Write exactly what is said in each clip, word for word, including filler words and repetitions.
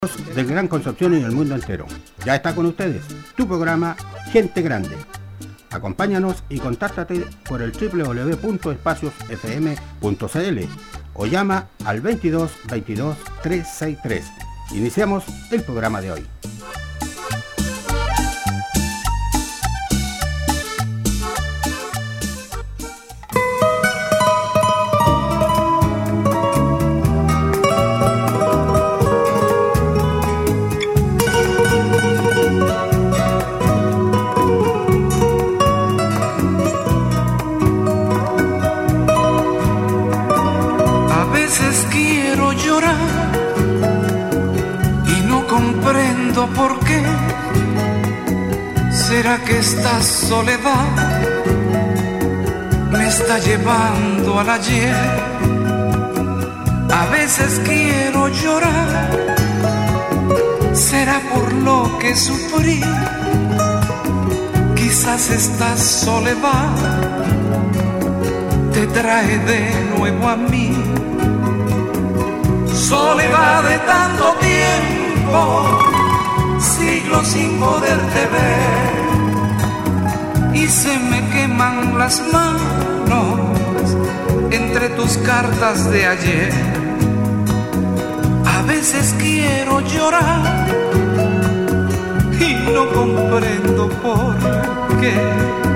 del Gran Concepción y del mundo entero. Ya está con ustedes tu programa Gente Grande. Acompáñanos y contáctate por el doble u doble u doble u punto espacios f m punto c l o llama al veintidós veintidós trescientos sesenta y tres. Iniciamos el programa de hoy. ¿Por qué será que esta soledad me está llevando al ayer? A veces quiero llorar, será por lo que sufrí. Quizás esta soledad te trae de nuevo a mí. Soledad de tanto tiempo, siglos sin poderte ver, y se me queman las manos entre tus cartas de ayer. A veces quiero llorar y no comprendo por qué.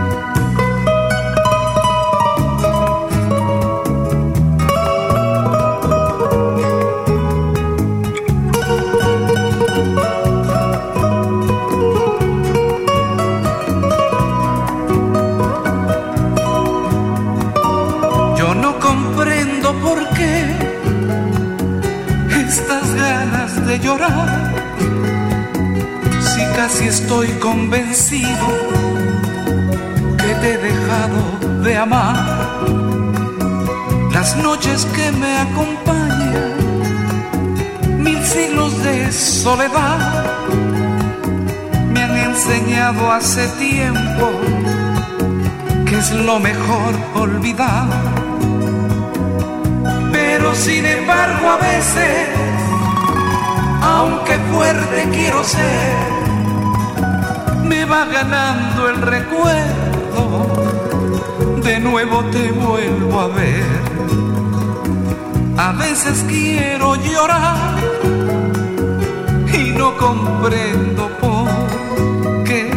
De llorar, si casi estoy convencido que te he dejado de amar. Las noches que me acompañan, mil siglos de soledad, me han enseñado hace tiempo que es lo mejor olvidar. Pero sin embargo a veces, aunque fuerte quiero ser, me va ganando el recuerdo, de nuevo te vuelvo a ver. A veces quiero llorar y no comprendo por qué.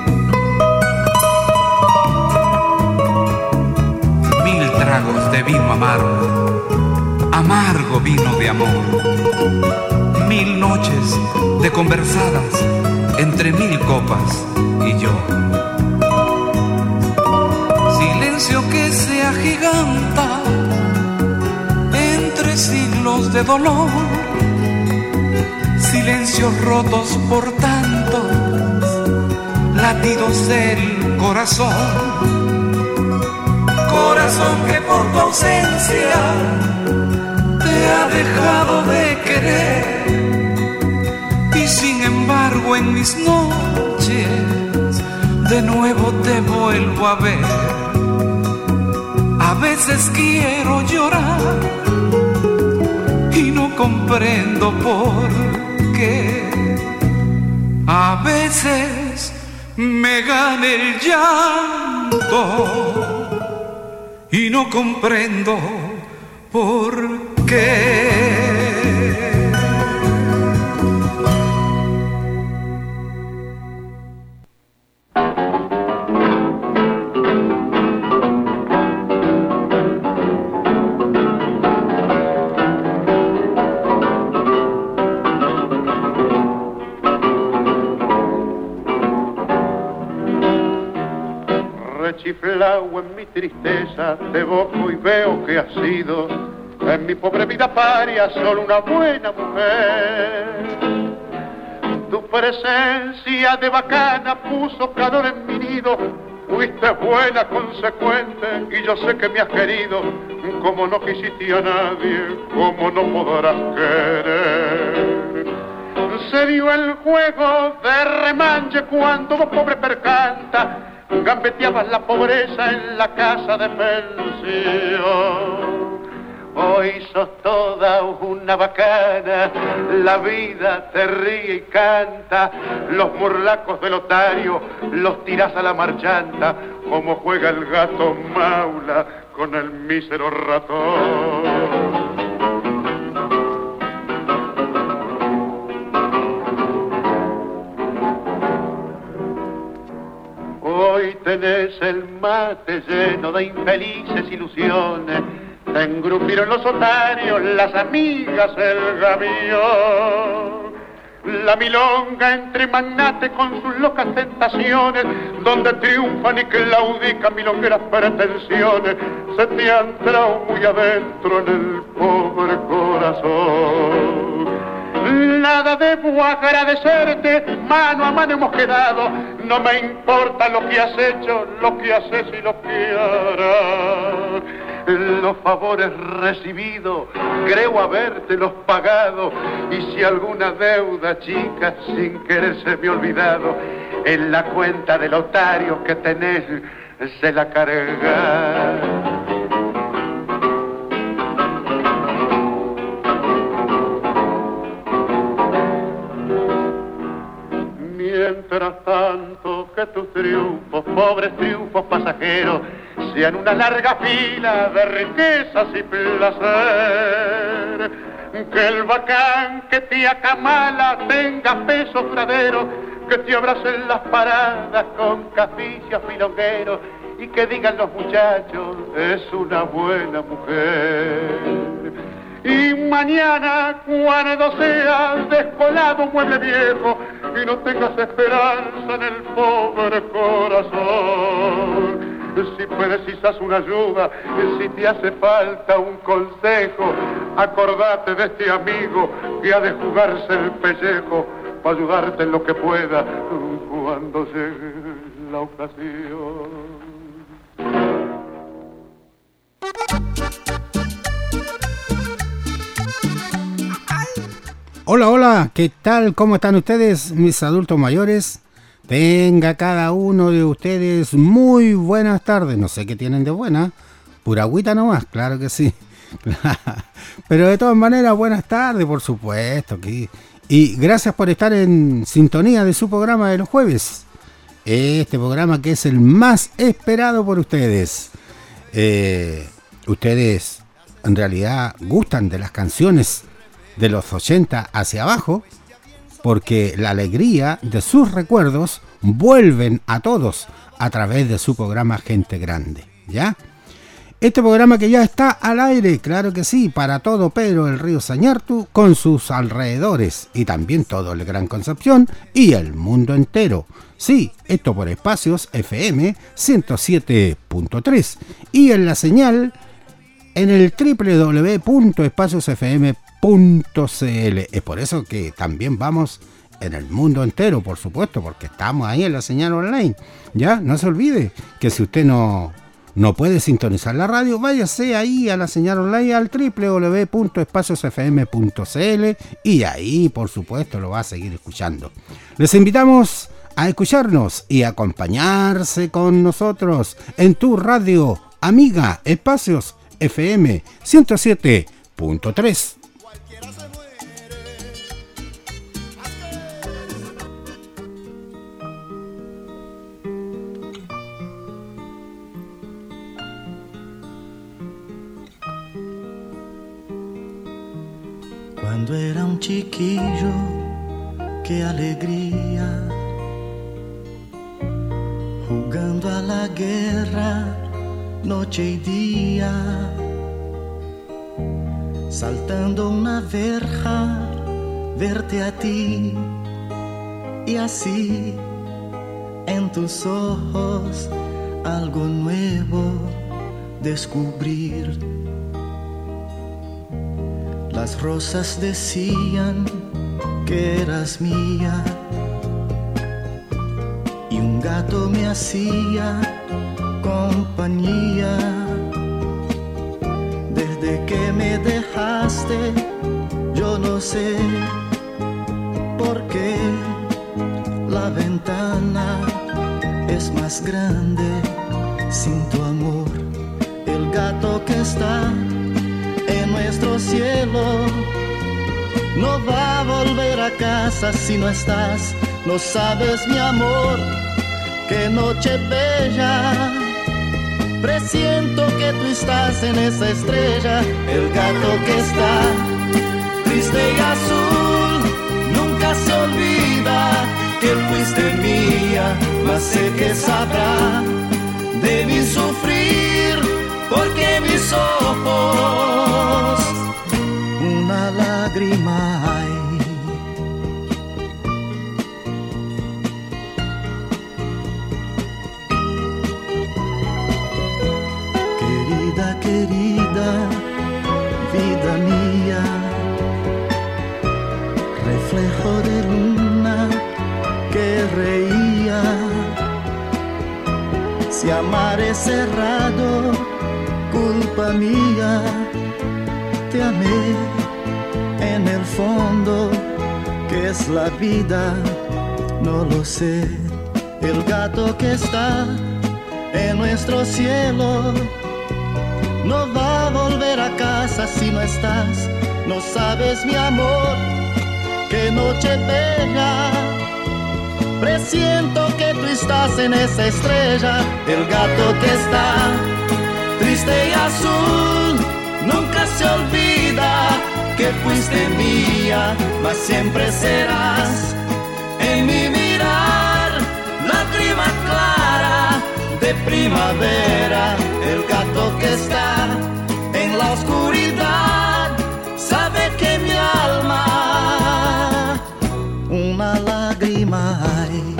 Mil tragos de vino amargo, amargo vino de amor. Mil noches de conversadas entre mil copas y yo. Silencio que se agiganta entre siglos de dolor. Silencios rotos por tantos latidos del corazón. Corazón que por tu ausencia te ha dejado de querer. Y sin embargo en mis noches de nuevo te vuelvo a ver. A veces quiero llorar y no comprendo por qué. A veces me gana el llanto y no comprendo por qué. Rechiflao en mi tristeza, te evoco y veo que has sido en mi pobre vida paria solo una buena mujer. Tu presencia de bacana puso calor en mi nido. Fuiste buena, consecuente, y yo sé que me has querido. Como no quisiste a nadie, como no podrás querer. Se dio el juego de remanche cuando vos pobre percanta gambeteabas la pobreza en la casa de pensión. Hoy sos toda una bacana, la vida te ríe y canta, los morlacos del otario los tirás a la marchanta, como juega el gato maula con el mísero ratón. Hoy tenés el mate lleno de infelices ilusiones, te engrupieron los otarios, las amigas, el gavión. La milonga entre magnates con sus locas tentaciones, donde triunfan y claudican milongueras pretensiones, se te han entrado muy adentro en el pobre corazón. Nada debo agradecerte, mano a mano hemos quedado, no me importa lo que has hecho, lo que haces y lo que harás. Los favores recibidos, creo habértelos pagado, y si alguna deuda chica sin querer se me ha olvidado, en la cuenta del otario que tenés se la carga. Mientras tanto que tus triunfos, pobres triunfos pasajeros, sean una larga fila de riquezas y placer, que el bacán que te acamala tenga peso duradero, que te abracen las paradas con caficias milongueros y que digan los muchachos, es una buena mujer. Y mañana cuando seas descolado mueble viejo y no tengas esperanza en el pobre corazón, si precisas una ayuda, si te hace falta un consejo, acordate de este amigo que ha de jugarse el pellejo para ayudarte en lo que pueda cuando llegue la ocasión. Hola, hola, ¿qué tal? ¿Cómo están ustedes, mis adultos mayores? Tenga cada uno de ustedes muy buenas tardes. No sé qué tienen de buena, pura agüita nomás, claro que sí. Pero de todas maneras, buenas tardes, por supuesto. Que... Y gracias por estar en sintonía de su programa de los jueves. Este programa que es el más esperado por ustedes. Eh, ustedes en realidad gustan de las canciones de los ochenta hacia abajo, porque la alegría de sus recuerdos vuelven a todos a través de su programa Gente Grande, ¿ya? Este programa que ya está al aire, claro que sí, para todo Pedro el Río Sañartu con sus alrededores y también todo el Gran Concepción y el mundo entero. Sí, esto por Espacios F M ciento siete punto tres y en la señal en el doble u doble u doble u punto espacios f m punto c l. Es por eso que también vamos en el mundo entero, por supuesto, porque estamos ahí en la señal online. Ya, no se olvide que si usted no, no puede sintonizar la radio, váyase ahí a la señal online al doble u doble u doble u punto espacios f m punto c l y ahí, por supuesto, lo va a seguir escuchando. Les invitamos a escucharnos y acompañarse con nosotros en tu radio amiga Espacios F M ciento siete punto tres. Cuando era un chiquillo, qué alegría, jugando a la guerra noche y día, saltando una verja, verte a ti y así en tus ojos algo nuevo descubrir. Las rosas decían que eras mía y un gato me hacía compañía. Desde que me dejaste, yo no sé por qué la ventana es más grande sin tu amor. El gato que está en nuestro cielo. No va a volver a casa si no estás. No sabes, mi amor, qué noche bella. Presiento que tú estás en esa estrella. El gato que está triste y azul nunca se olvida que fuiste mía, mas sé que sabrá de mi sufrir, porque mis ojos una lágrima hay. Querida, querida, vida mía, reflejo de luna que reía. Si amar es cerrado, culpa mía, te amé en el fondo, ¿qué es la vida? No lo sé. El gato que está en nuestro cielo no va a volver a casa si no estás. No sabes, mi amor, qué noche bella. Presiento que tú estás en esa estrella. El gato que está triste y azul nunca se olvida que fuiste mía, mas siempre serás en mi mirar, lágrima clara de primavera. El gato que está en la oscuridad sabe que mi alma una lágrima hay.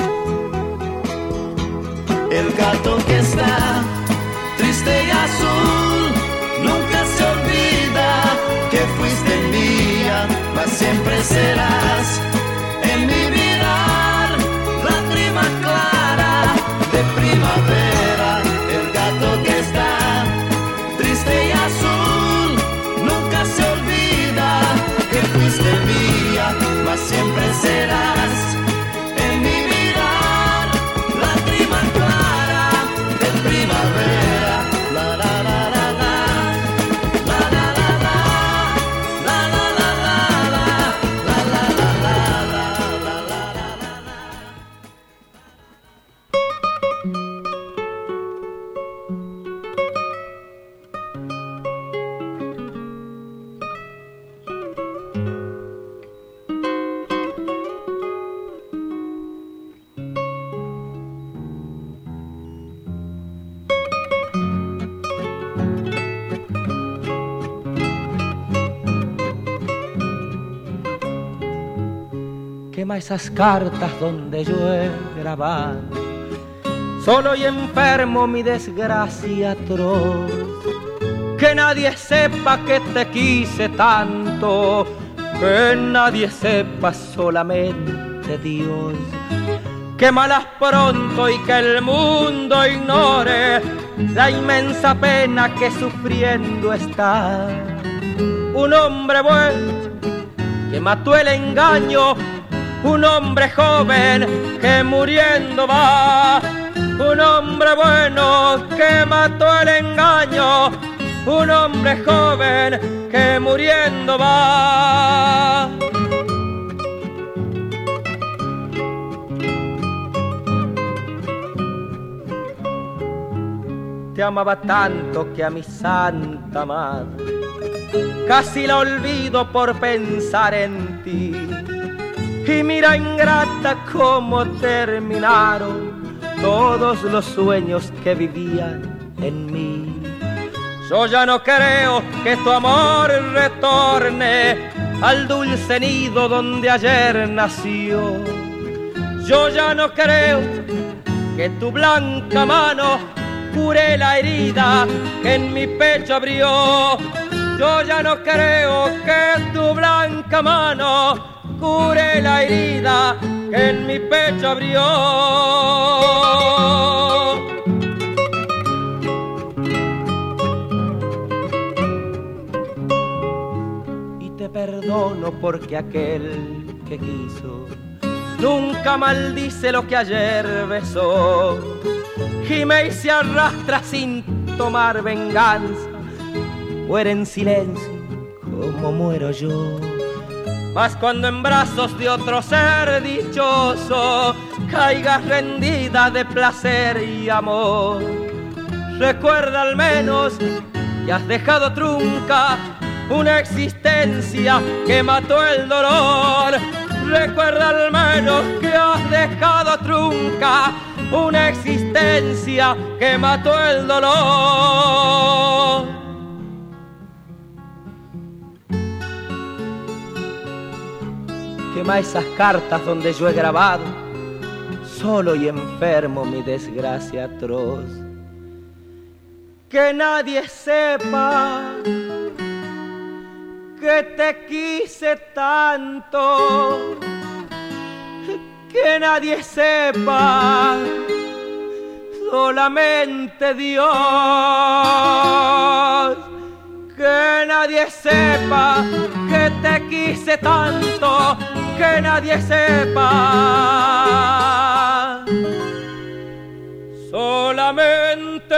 El gato que está triste y azul nunca se olvida que fuiste mía, mas siempre serás en mi mirar, lágrima clara de primavera. El gato que está triste y azul nunca se olvida que fuiste mía, mas siempre serás en mi mirar, lágrima clara de primavera. La la la la la, la la la la, la la la la, la la la la, la la la la. Quema esas cartas donde yo he grabado, solo y enfermo mi desgracia atroz. Que nadie sepa que te quise tanto, que nadie sepa, solamente Dios. Quémalas pronto y que el mundo ignore la inmensa pena que sufriendo está. Un hombre bueno que mató el engaño, un hombre joven que muriendo va. Un hombre bueno que mató el engaño, un hombre joven que muriendo va. Te amaba tanto que a mi santa madre casi la olvido por pensar en ti. Y mira, ingrata, cómo terminaron todos los sueños que vivían en mí. Yo ya no creo que tu amor retorne al dulce nido donde ayer nació. Yo ya no creo que tu blanca mano cure la herida que en mi pecho abrió. Yo ya no creo que tu blanca mano cure la herida que en mi pecho abrió. Y te perdono porque aquel que quiso nunca maldice lo que ayer besó. Y me se arrastra sin tomar venganza, muere en silencio como muero yo. Mas cuando en brazos de otro ser dichoso caigas rendida de placer y amor, recuerda al menos que has dejado trunca una existencia que mató el dolor. Recuerda al menos que has dejado trunca una existencia que mató el dolor. Quema esas cartas donde yo he grabado, solo y enfermo, mi desgracia atroz. Que nadie sepa que te quise tanto, que nadie sepa, solamente Dios. Que nadie sepa que te quise tanto, que nadie sepa, solamente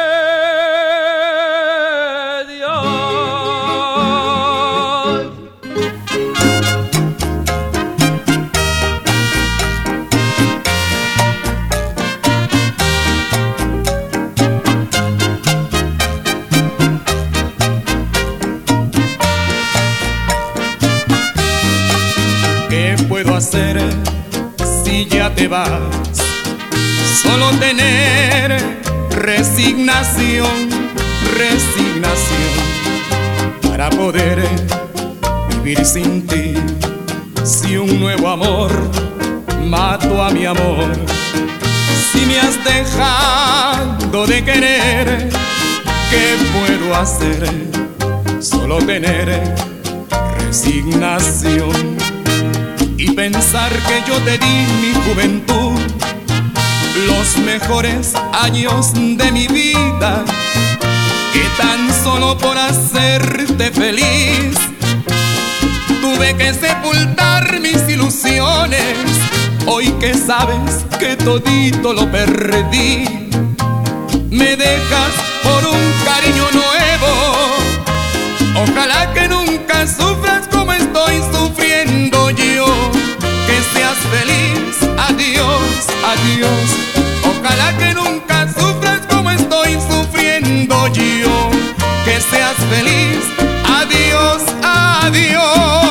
hacer si ya te vas. Solo tener resignación, resignación para poder vivir sin ti. Si un nuevo amor mató a mi amor, si me has dejado de querer, ¿qué puedo hacer? Solo tener resignación y pensar que yo te di mi juventud, los mejores años de mi vida, que tan solo por hacerte feliz tuve que sepultar mis ilusiones. Hoy que sabes que todito lo perdí, me dejas por un cariño nuevo. Ojalá que nunca sufras como estoy sufriendo yo. Que seas feliz, adiós, adiós. Ojalá que nunca sufras como estoy sufriendo yo. Que seas feliz, adiós, adiós.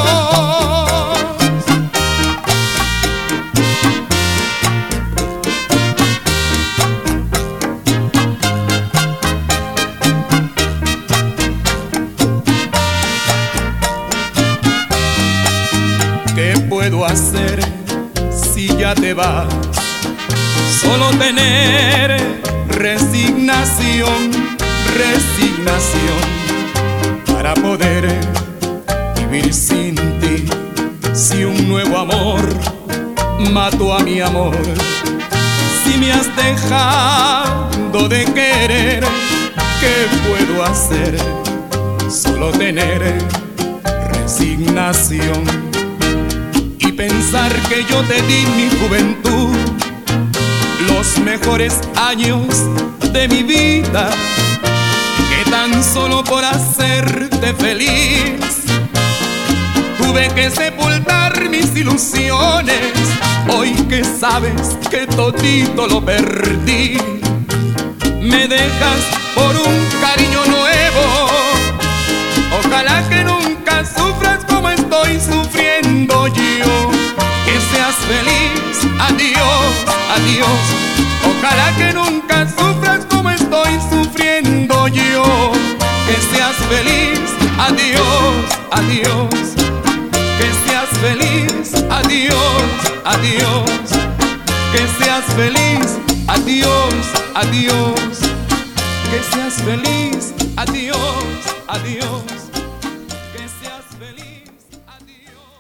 Hacer si ya te vas, solo tener resignación, resignación para poder vivir sin ti. Si un nuevo amor mató a mi amor, si me has dejado de querer, ¿qué puedo hacer? Solo tener resignación y pensar que yo te di mi juventud, los mejores años de mi vida, que tan solo por hacerte feliz tuve que sepultar mis ilusiones. Hoy que sabes que todito lo perdí, me dejas por un cariño nuevo. Ojalá que nunca sufras como estoy sufriendo yo. Que seas feliz, adiós, adiós. Ojalá que nunca sufras como estoy sufriendo yo. Que seas feliz, adiós, adiós. Que seas feliz, adiós, adiós. Que seas feliz, adiós, adiós. Que seas feliz, adiós, adiós. Que seas feliz, adiós.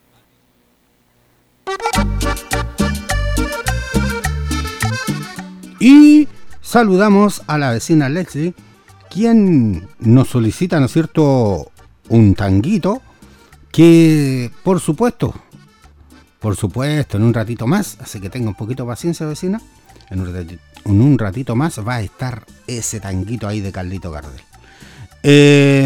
Y saludamos a la vecina Lexi, quien nos solicita, ¿no es cierto?, un tanguito que, por supuesto, por supuesto, en un ratito más, así que tenga un poquito de paciencia, vecina, en un ratito, en un ratito más va a estar ese tanguito ahí de Carlito Gardel. Eh,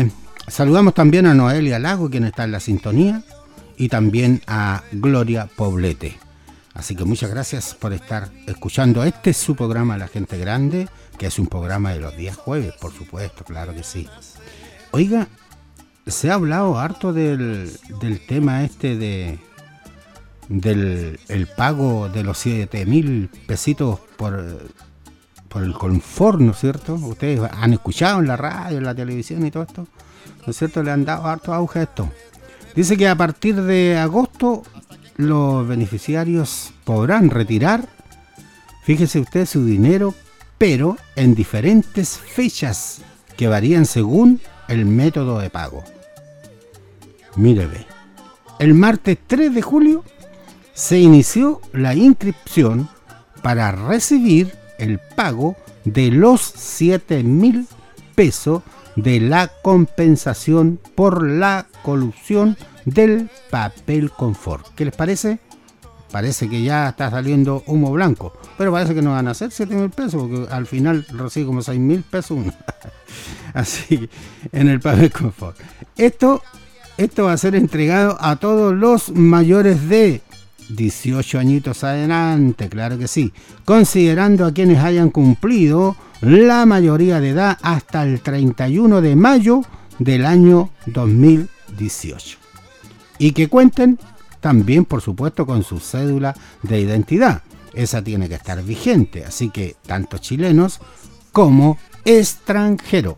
Saludamos también a Noelia Lago, quien está en la sintonía, y también a Gloria Poblete. Así que muchas gracias por estar escuchando. Este es su programa La Gente Grande, que es un programa de los días jueves, por supuesto, claro que sí. Oiga, se ha hablado harto del, del tema este de del el pago de los siete mil pesitos por, por el confort, ¿no es cierto? Ustedes han escuchado en la radio, en la televisión y todo esto, ¿no es cierto? Le han dado harto auge a esto. Dice que a partir de agosto los beneficiarios podrán retirar, fíjese usted, su dinero, pero en diferentes fechas que varían según el método de pago. Mire, ve, el martes tres de julio se inició la inscripción para recibir el pago de los siete mil pesos de la compensación por la colusión del papel confort. ¿Qué les parece? Parece que ya está saliendo humo blanco, pero parece que no van a ser siete mil pesos, porque al final recibe como seis mil pesos uno. Así, en el papel confort. Esto, esto va a ser entregado a todos los mayores de dieciocho añitos adelante, claro que sí, considerando a quienes hayan cumplido la mayoría de edad hasta el treinta y uno de mayo del año dos mil dieciocho. Y que cuenten también, por supuesto, con su cédula de identidad. Esa tiene que estar vigente, así que tanto chilenos como extranjeros.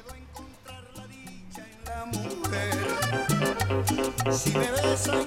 Si me besan,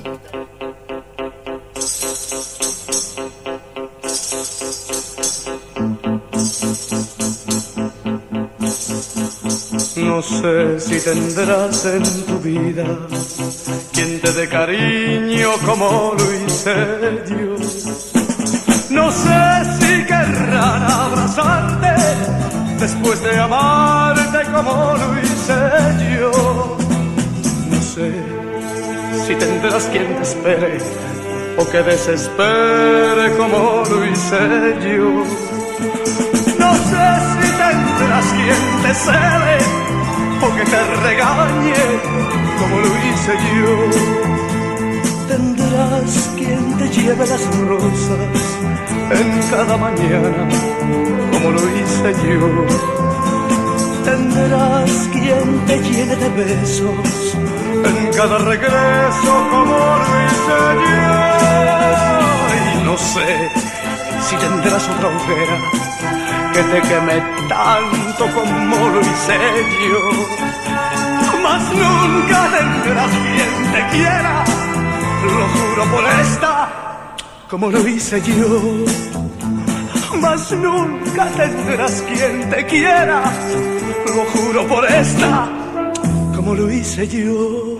no sé si tendrás en tu vida quien te dé cariño como lo hice yo. No sé si querrán abrazarte después de amarte como lo hice yo. No sé si tendrás quien te espere o que desespere como lo hice yo. No sé si tendrás quien te cele o que te regañe como lo hice yo. Tendrás quien te lleve las rosas en cada mañana como lo hice yo. Tendrás quien te llene de besos en cada regreso como lo hice yo. Y no sé si tendrás otra hoguera que te queme tanto como lo hice yo. Mas nunca tendrás quien te quiera, lo juro por esta, como lo hice yo. Mas nunca tendrás quien te quiera, lo juro por esta, como lo hice yo.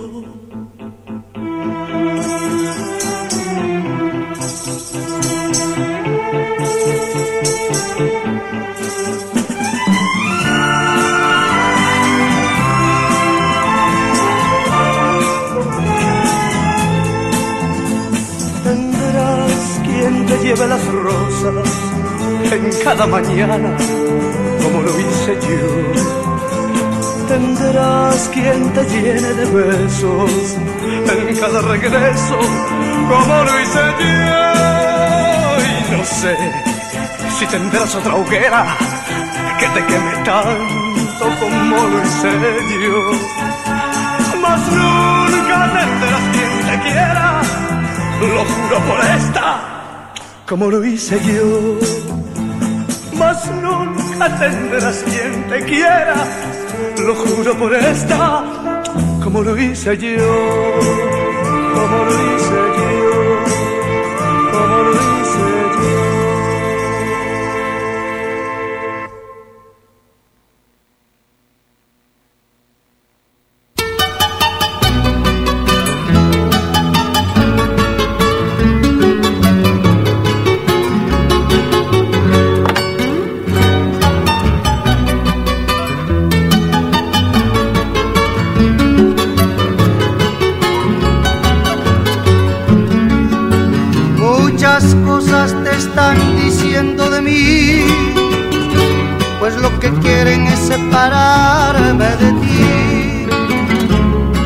Lleve las rosas en cada mañana como lo hice yo. Tendrás quien te llene de besos en cada regreso como lo hice yo. Y no sé si tendrás otra hoguera que te queme tanto como lo hice yo. Mas nunca tendrás quien te quiera, lo juro por esta, como lo hice yo. Mas nunca tendrás quien te quiera, lo juro por esta, como lo hice yo, como lo hice yo, como lo hice yo. Están diciendo de mí, pues lo que quieren es separarme de ti.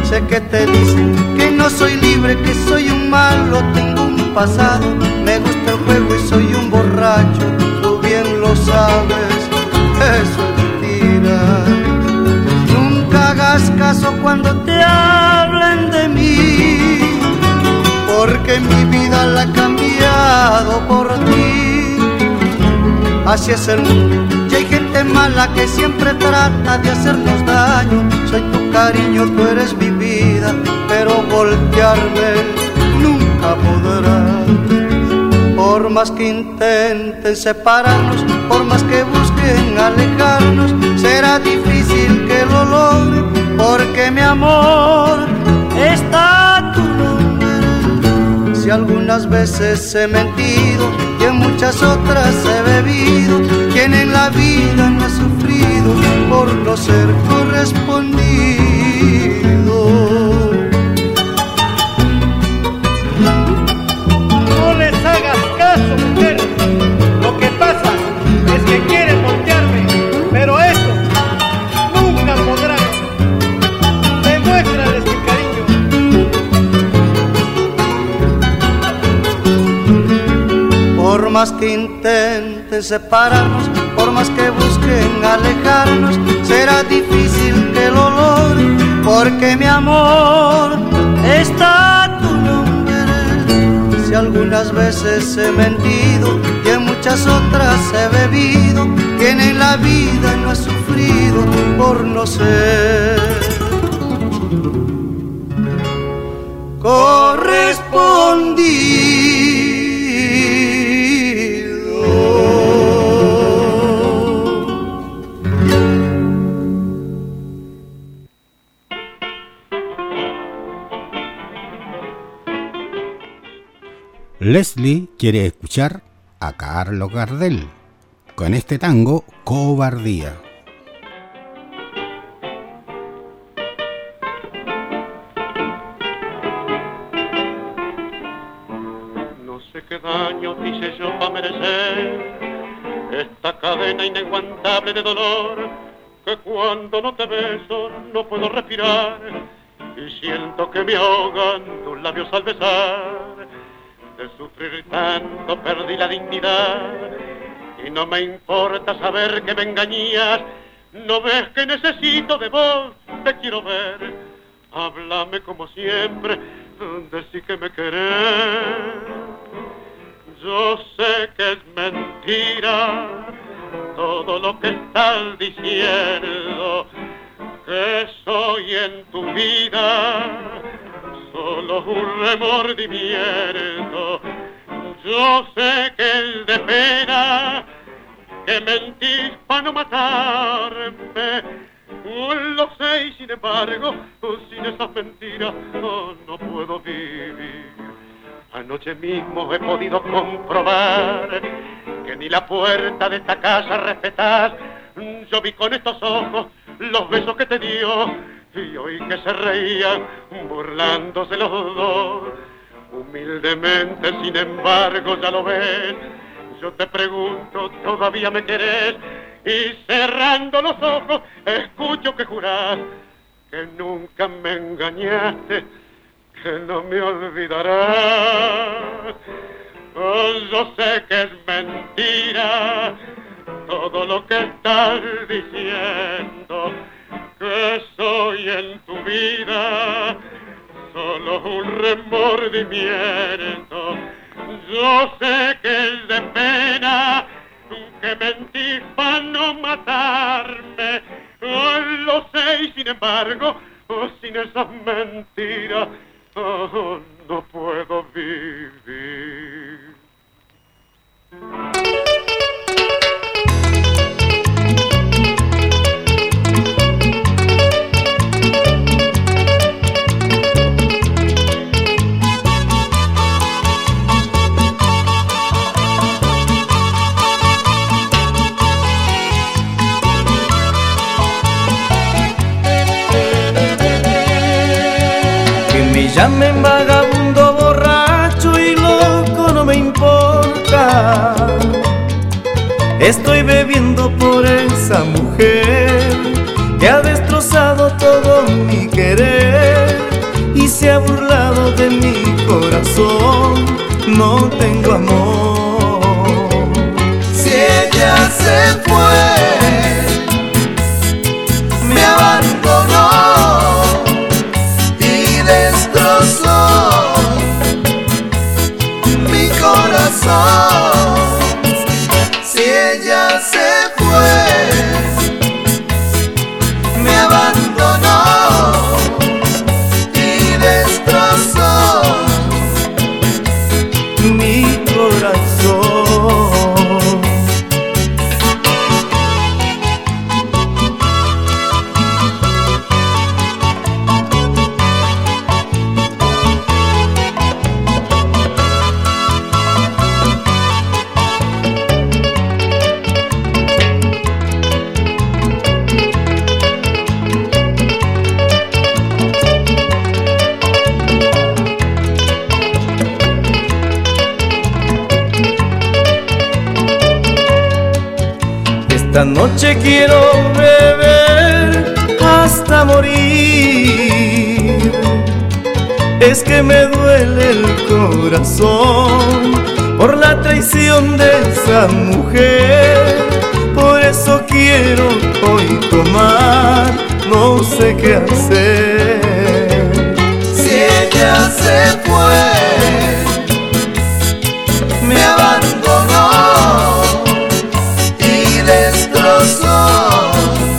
Sé que te dicen que no soy libre, que soy un malo, tengo un pasado. Me gusta el juego y soy un borracho, tú bien lo sabes, eso es mentira. Nunca hagas caso cuando te hablen de mí, porque mi vida la he cambiado por ti. Así es el mundo y hay gente mala que siempre trata de hacernos daño. Soy tu cariño, tú eres mi vida, pero voltearme nunca podrás. Por más que intenten separarnos, por más que busquen alejarnos, será difícil que lo logren, porque mi amor está a tu nombre. Si algunas veces he mentido y en muchas otras he bebido, quien en la vida no ha sufrido por no ser correspondido. No les hagas caso, mujer. Lo que pasa es que quieren voltearme, pero eso nunca podrán. Demuéstrales mi cariño. Por más que intenten separarnos, por más que busquen alejarnos, será difícil que lo logren, porque mi amor está a tu nombre. Si algunas veces he mentido y en muchas otras he bebido, quien en la vida no ha sufrido por no ser correspondido. Leslie quiere escuchar a Carlos Gardel con este tango Cobardía. No sé qué daño hice yo para merecer esta cadena inaguantable de dolor, que cuando no te beso no puedo respirar y siento que me ahogan tus labios al besar. De sufrir tanto perdí la dignidad y no me importa saber que me engañas. No ves que necesito de vos, te quiero ver. Háblame como siempre, decí que me querés. Yo sé que es mentira todo lo que estás diciendo, que soy en tu vida solo un remordimiento. Yo sé que es de pena que mentís para no matarme. Lo sé y sin embargo, sin esas mentiras oh, no puedo vivir. Anoche mismo he podido comprobar que ni la puerta de esta casa respetás. Yo vi con estos ojos los besos que te dio y oí que se reían burlándose los dos. Humildemente, sin embargo, ya lo ves. Yo te pregunto, ¿todavía me querés? Y cerrando los ojos, escucho que jurás que nunca me engañaste, que no me olvidarás. Oh, yo sé que es mentira todo lo que estás diciendo, que soy en tu vida solo un remordimiento. Yo sé que es de pena que mentís para no matarme. Oh, lo sé y sin embargo, oh, sin esas mentiras, oh, no puedo vivir. Llamen vagabundo, borracho y loco, no me importa. Estoy bebiendo por esa mujer que ha destrozado todo mi querer. se ha burlado de mi corazón, no tengo amor. Si ella se fue, me abandonó y destrozó mi corazón. Si ella se fue, me abandonó y destrozó mi corazón. Esta noche quiero beber hasta morir. Es que me duele el corazón por la traición de esa mujer. Por eso quiero hoy tomar, no sé qué hacer. Si ella se fue, me abandonó y destrozó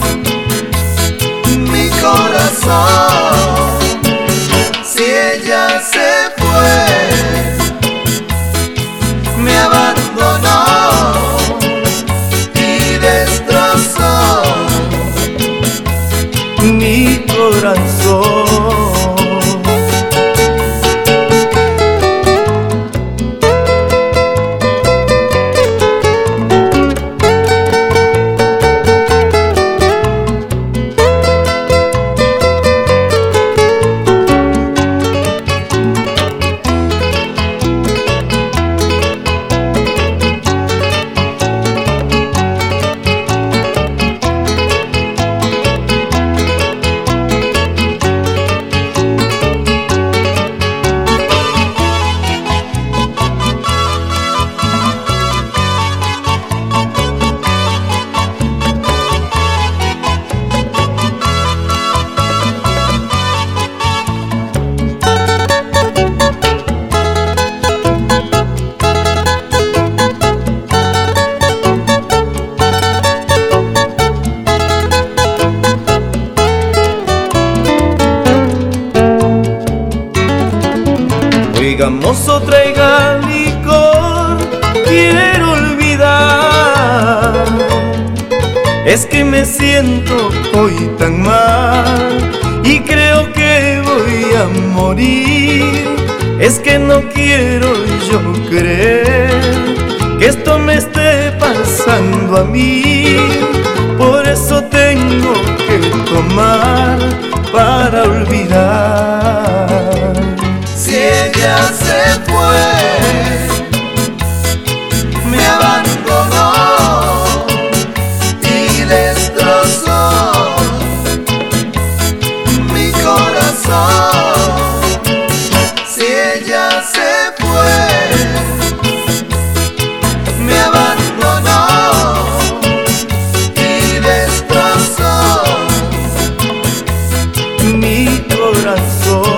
mi corazón. Si ella se fue, me abandonó y destrozó mi corazón. Mozo, traiga licor, quiero olvidar. Es que me siento hoy tan mal y creo que voy a morir. Es que no quiero yo creer que esto me esté pasando a mí. Por eso tengo que tomar para olvidar. Si ella se fue, me abandonó y destrozó mi corazón. Si ella se fue, me abandonó y destrozó mi corazón.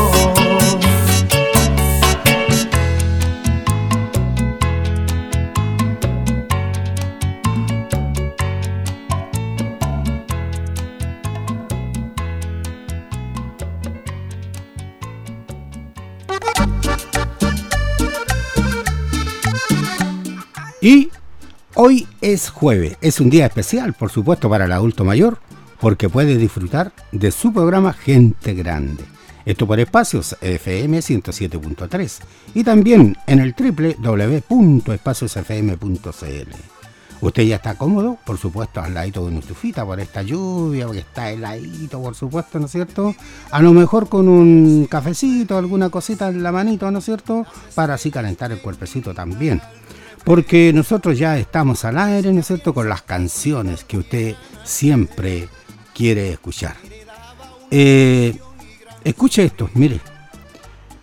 Y hoy es jueves, es un día especial, por supuesto, para el adulto mayor, porque puede disfrutar de su programa Gente Grande. Esto por Espacios F M ciento siete punto tres y también en el doble u doble u doble u punto espacios f m punto c l. Usted ya está cómodo, por supuesto, al ladito de una estufita por esta lluvia, porque está heladito, por supuesto, ¿no es cierto? A lo mejor con un cafecito, alguna cosita en la manito, ¿no es cierto? Para así calentar el cuerpecito también. Porque nosotros ya estamos al aire, ¿no es cierto?, con las canciones que usted siempre quiere escuchar. Eh, escuche esto, mire.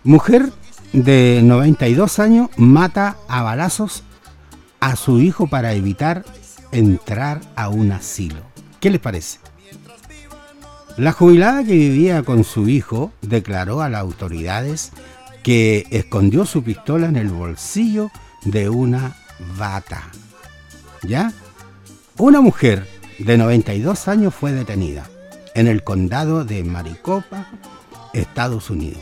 Mujer de noventa y dos años mata a balazos a su hijo para evitar entrar a un asilo. ¿Qué les parece? La jubilada que vivía con su hijo declaró a las autoridades que escondió su pistola en el bolsillo de una bata. ¿Ya? Una mujer de noventa y dos años fue detenida en el condado de Maricopa, Estados Unidos,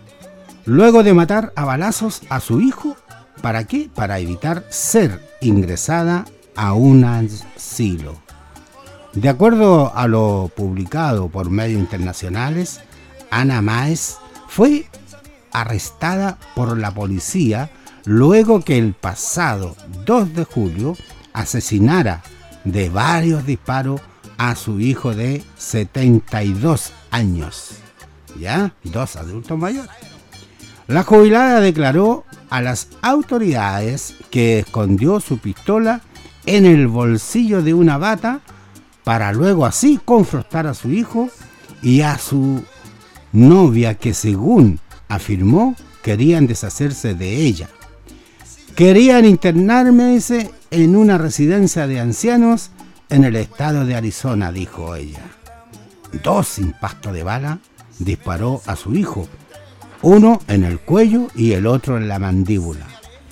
luego de matar a balazos a su hijo. ¿Para qué? Para evitar ser ingresada a un asilo. De acuerdo a lo publicado por medios internacionales, Ana Maes fue arrestada por la policía luego que el pasado dos de julio asesinara de varios disparos a su hijo de setenta y dos años. ¿Ya? Dos adultos mayores. La jubilada declaró a las autoridades que escondió su pistola en el bolsillo de una bata para luego así confrontar a su hijo y a su novia, que según afirmó querían deshacerse de ella. Querían internarme, dice, en una residencia de ancianos en el estado de Arizona, dijo ella. Dos impactos de bala disparó a su hijo, uno en el cuello y el otro en la mandíbula.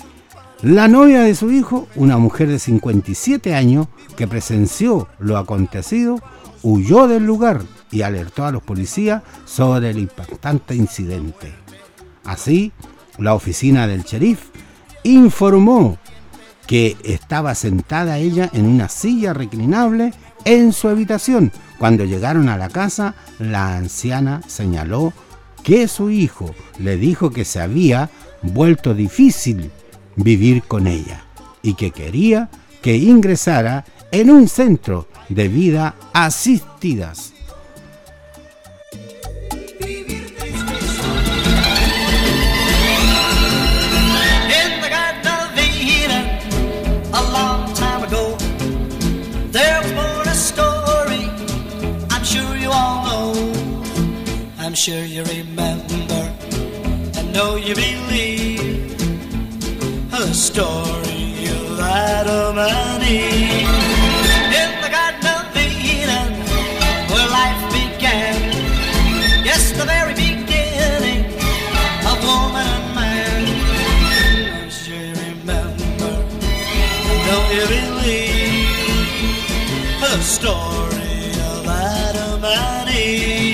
La novia de su hijo, una mujer de cincuenta y siete años que presenció lo acontecido, huyó del lugar y alertó a los policías sobre el impactante incidente. Así, la oficina del sheriff informó que estaba sentada ella en una silla reclinable en su habitación. Cuando llegaron a la casa, la anciana señaló que su hijo le dijo que se había vuelto difícil vivir con ella y que quería que ingresara en un centro de vida asistidas. I'm sure you remember, I know you believe the story of Adam and Eve in the Garden of Eden, where life began. Yes, the very beginning of woman and man. I'm sure you remember, I know you believe the story of Adam and Eve.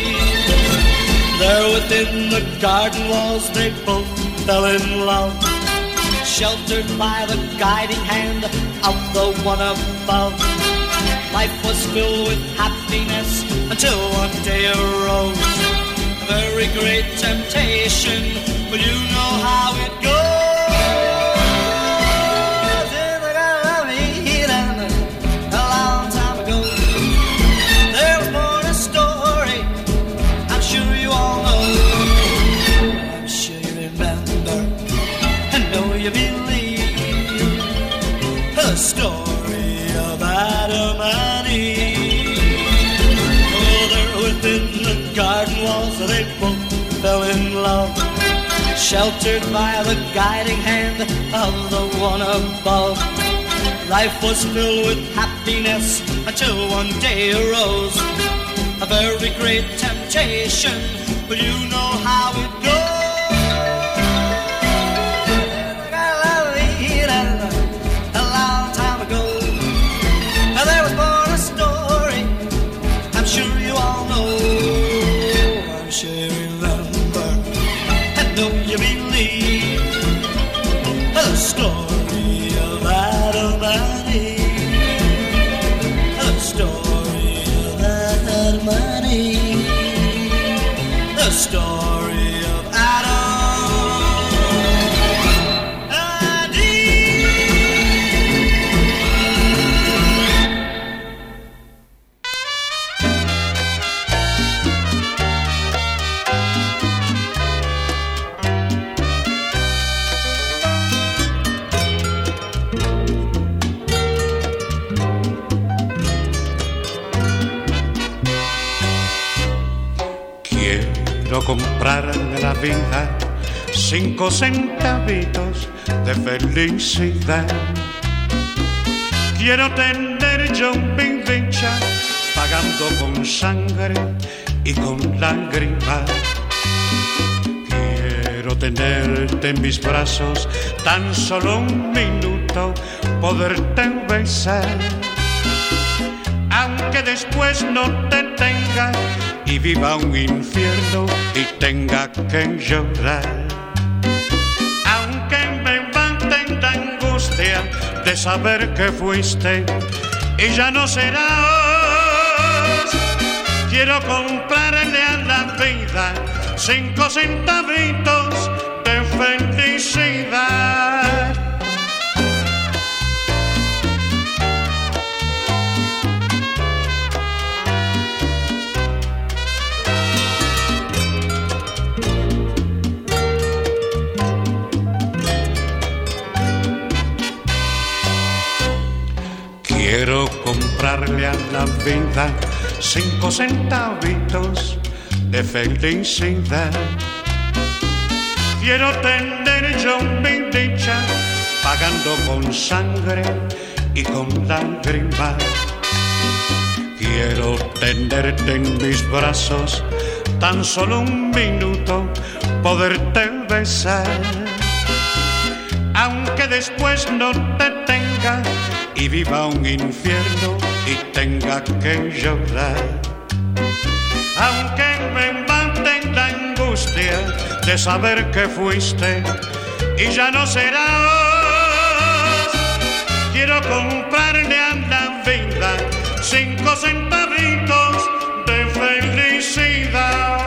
There within the garden walls they both fell in love, sheltered by the guiding hand of the one above. Life was filled with happiness until one day arose a very great temptation, but you know how it goes. In the Garden of Eden, a long time ago, there was born a story I'm sure you all know. I'm sure you remember, I know you believe the story of Adam and Eve. Oh, there within the garden walls they both fell in love, sheltered by the guiding hand of the one above. Life was filled with happiness until one day arose a very great temptation, but you know how it goes. A long time ago, there was born a story I'm sure you all know. I'm sure you remember, I know you believe the story of Adam and Eve. The story of Adam and Eve. The story of Adam and Eve. Quiero comprarme la vida cinco centavitos de felicidad. Quiero tener yo mi dicha pagando con sangre y con lágrimas. Quiero tenerte en mis brazos tan solo un minuto, poderte besar, aunque después no te tenga y viva un infierno y tenga que llorar. Aunque me mate la angustia de saber que fuiste y ya no serás, quiero comprarle a la vida cinco centavitos de felicidad. Quiero comprarle a la vida cinco centavitos de felicidad. Quiero tener yo mi dicha pagando con sangre y con lágrimas. Quiero tenerte en mis brazos tan solo un minuto, poderte besar, aunque después no te tenga y viva un infierno y tenga que llorar. Aunque me mate la angustia de saber que fuiste y ya no serás, quiero comprarle a la vida cinco centavitos de felicidad.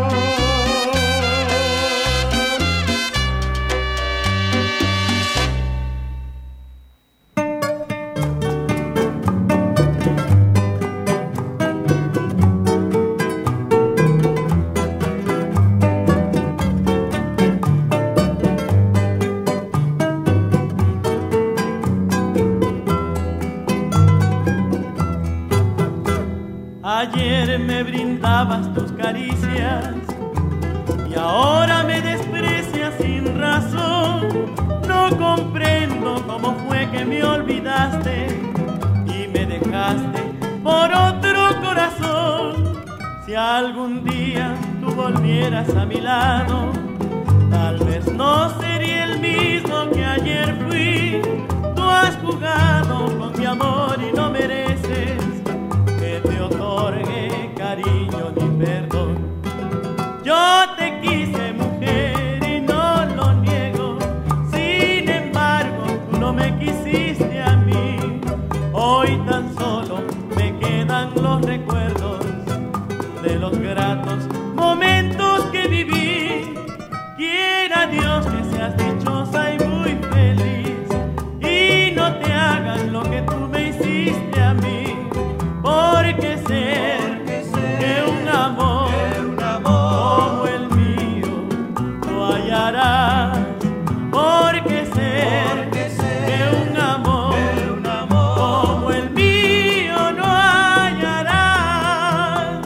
Ayer me brindabas tus caricias y ahora me desprecias sin razón. No comprendo cómo fue que me olvidaste y me dejaste por otro corazón. Si algún día tú volvieras a mi lado, tal vez no sería el mismo que ayer fui. Tú has jugado con mi amor y no mereces que te otorgue cariño ni perdón. Yo te quise, mujer, y no lo niego. Sin embargo, tú no me quisiste a mí. Hoy tan solo me quedan los recuerdos de los gratos momentos que viví. Quiera Dios que seas dichosa y muy feliz y no te hagan lo que tú me hiciste a mí. Porque sé que un amor como el mío no hallarás. Porque sé que un amor como el mío no hallarás.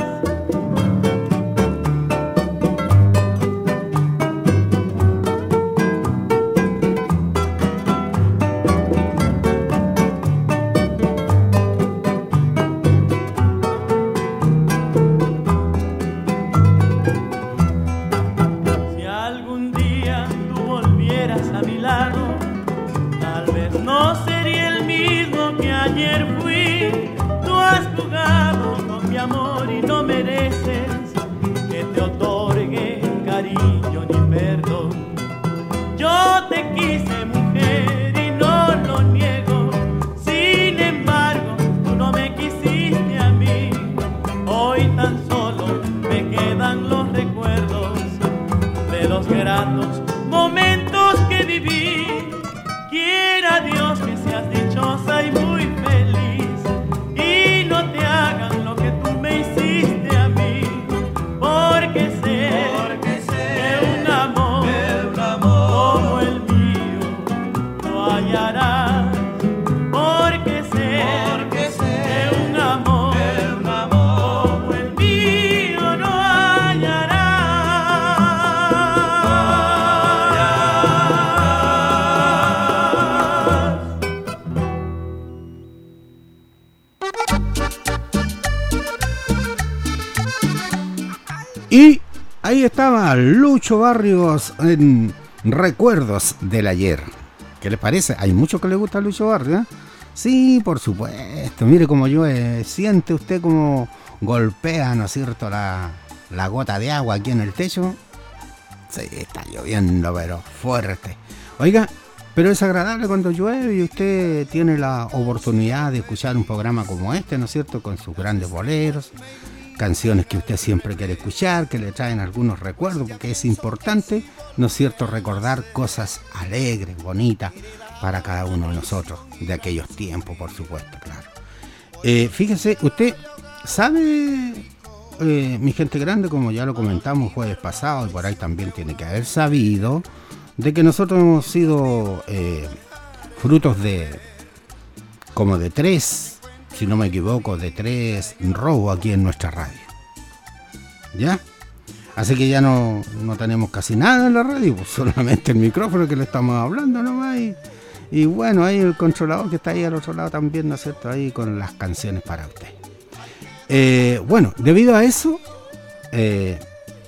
Si algún día tú volvieras a mi lado, tal vez no sería el mismo que ayer fui. Tú has jugado con mi amor y no mereces que te otorgue cariño ni perdón. Yo te quise, mujer, y no lo niego. Sin embargo, tú no me quisiste a mí. Hoy tan solo me quedan los recuerdos de los gratos momentos que viví. Quiera Dios que seas dichosa y muy feliz y no te hagan lo que tú me hiciste a mí. Porque sé que un amor como el mío no hallarás. Porque sé que un amor como el mío no hallarás. Y ahí estaba Lucho Barrios en Recuerdos del Ayer. ¿Qué les parece? Hay mucho que le gusta a Lucho Barrios, ¿eh? Sí, por supuesto. Mire cómo llueve. Siente usted cómo golpea, ¿no es cierto?, la, la gota de agua aquí en el techo. Sí, está lloviendo, pero fuerte. Oiga, pero es agradable cuando llueve y usted tiene la oportunidad de escuchar un programa como este, ¿no es cierto?, con sus grandes boleros, canciones que usted siempre quiere escuchar, que le traen algunos recuerdos, porque es importante, ¿no es cierto?, recordar cosas alegres, bonitas para cada uno de nosotros, de aquellos tiempos, por supuesto, claro. Eh, fíjese, usted sabe, eh, mi gente grande, como ya lo comentamos jueves pasado, y por ahí también tiene que haber sabido, de que nosotros hemos sido eh, frutos de, como de tres, si no me equivoco, de tres robos aquí en nuestra radio. ¿Ya? Así que ya no, no tenemos casi nada en la radio, pues solamente el micrófono que le estamos hablando nomás. Y, y bueno, ahí el controlador que está ahí al otro lado también, ¿no es cierto?, ahí con las canciones para usted. Eh, bueno, debido a eso, eh,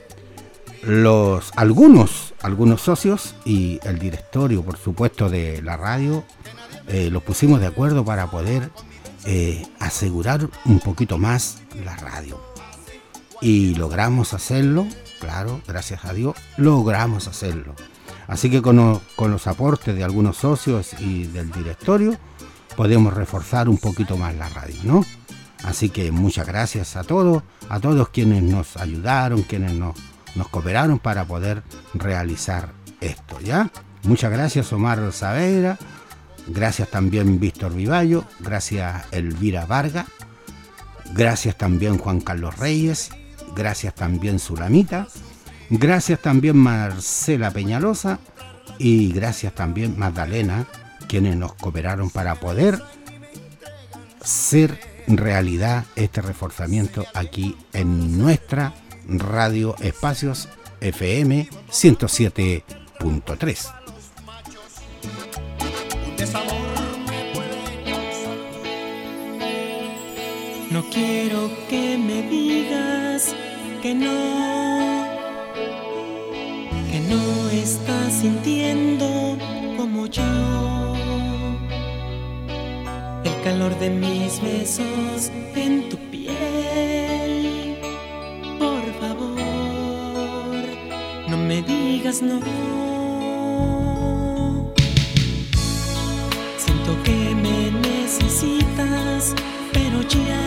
los algunos, algunos socios y el directorio, por supuesto, de la radio, eh, los pusimos de acuerdo para poder eh, asegurar un poquito más la radio. Y logramos hacerlo, claro, gracias a Dios, logramos hacerlo. Así que con, o, con los aportes de algunos socios y del directorio, podemos reforzar un poquito más la radio, ¿no? Así que muchas gracias a todos, a todos quienes nos ayudaron, quienes nos, nos cooperaron para poder realizar esto, ¿ya? Muchas gracias Omar Saavedra, gracias también Víctor Vivallo, gracias Elvira Vargas, gracias también Juan Carlos Reyes, gracias también Sulamita, gracias también Marcela Peñalosa y gracias también Magdalena, quienes nos cooperaron para poder ser realidad este reforzamiento aquí en nuestra radio Espacios F M ciento siete punto tres. No quiero que me digas que no, que no estás sintiendo como yo el calor de mis besos en tu piel. Por favor, no me digas no. Siento que me necesitas, pero ya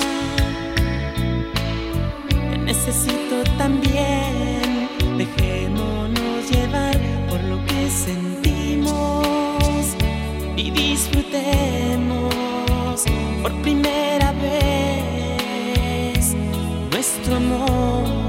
te necesito también. Dejémonos llevar por lo que sentimos y disfrutemos por primera vez nuestro amor.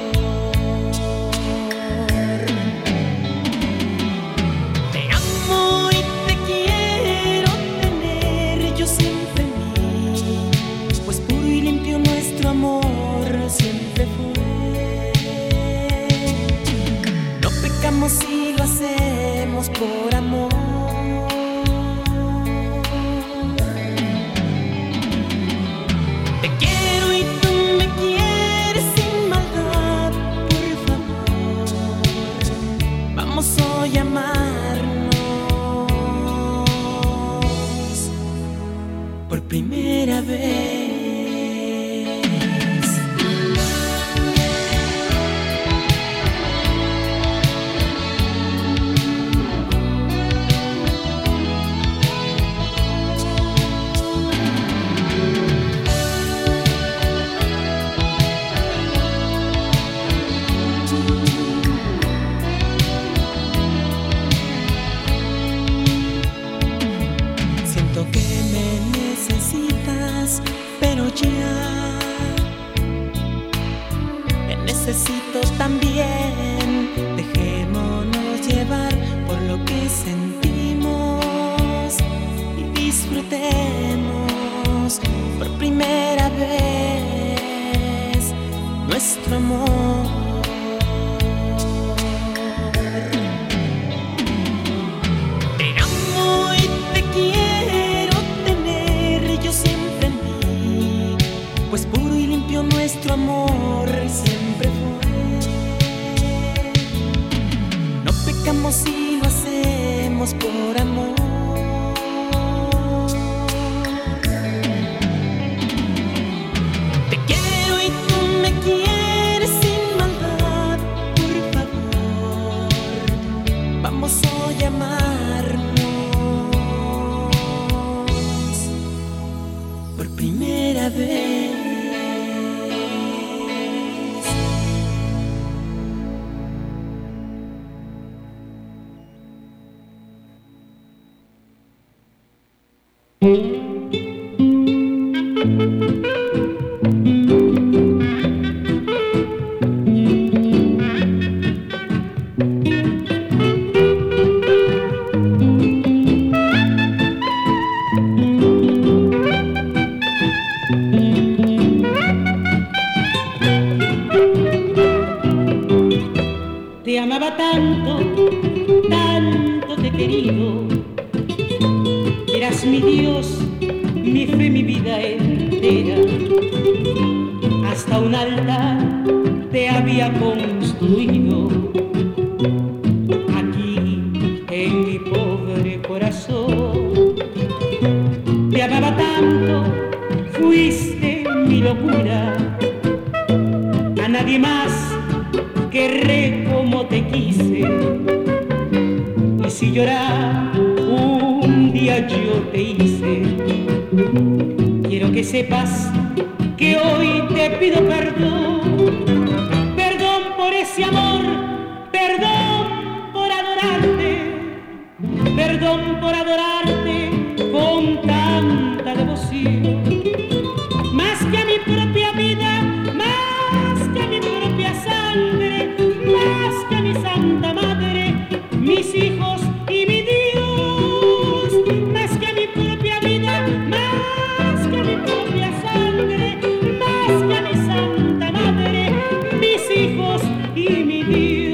Te amo y te quiero tener yo siempre en mí, pues puro y limpio nuestro amor siempre fue. No pecamos si lo hacemos por amor. Hoy amarnos por primera vez. Necesito también, dejémonos llevar por lo que sentimos y disfrutemos por primera vez nuestro amor. Te amo y te quiero tener yo siempre en mí, pues puro y limpio nuestro amor siempre fue. Te amaba tanto, tanto te he querido. Eras mi Dios, mi fe, mi vida entera. Hasta un altar te había construido. Aquí, en mi pobre corazón. Te amaba tanto, fuiste mi locura. A nadie más querré como te quise, y si llorar un día yo te hice, quiero que sepas que hoy te pido perdón, perdón por ese amor, perdón por adorarte, perdón por adorarte con tanta devoción, más que a mi propia vida, más que a mi propia sangre, más que a mi Santa Madre, mis hijos y mi Dios, más que a mi propia vida, más que a mi propia sangre, más que a mi Santa Madre, mis hijos y mi Dios.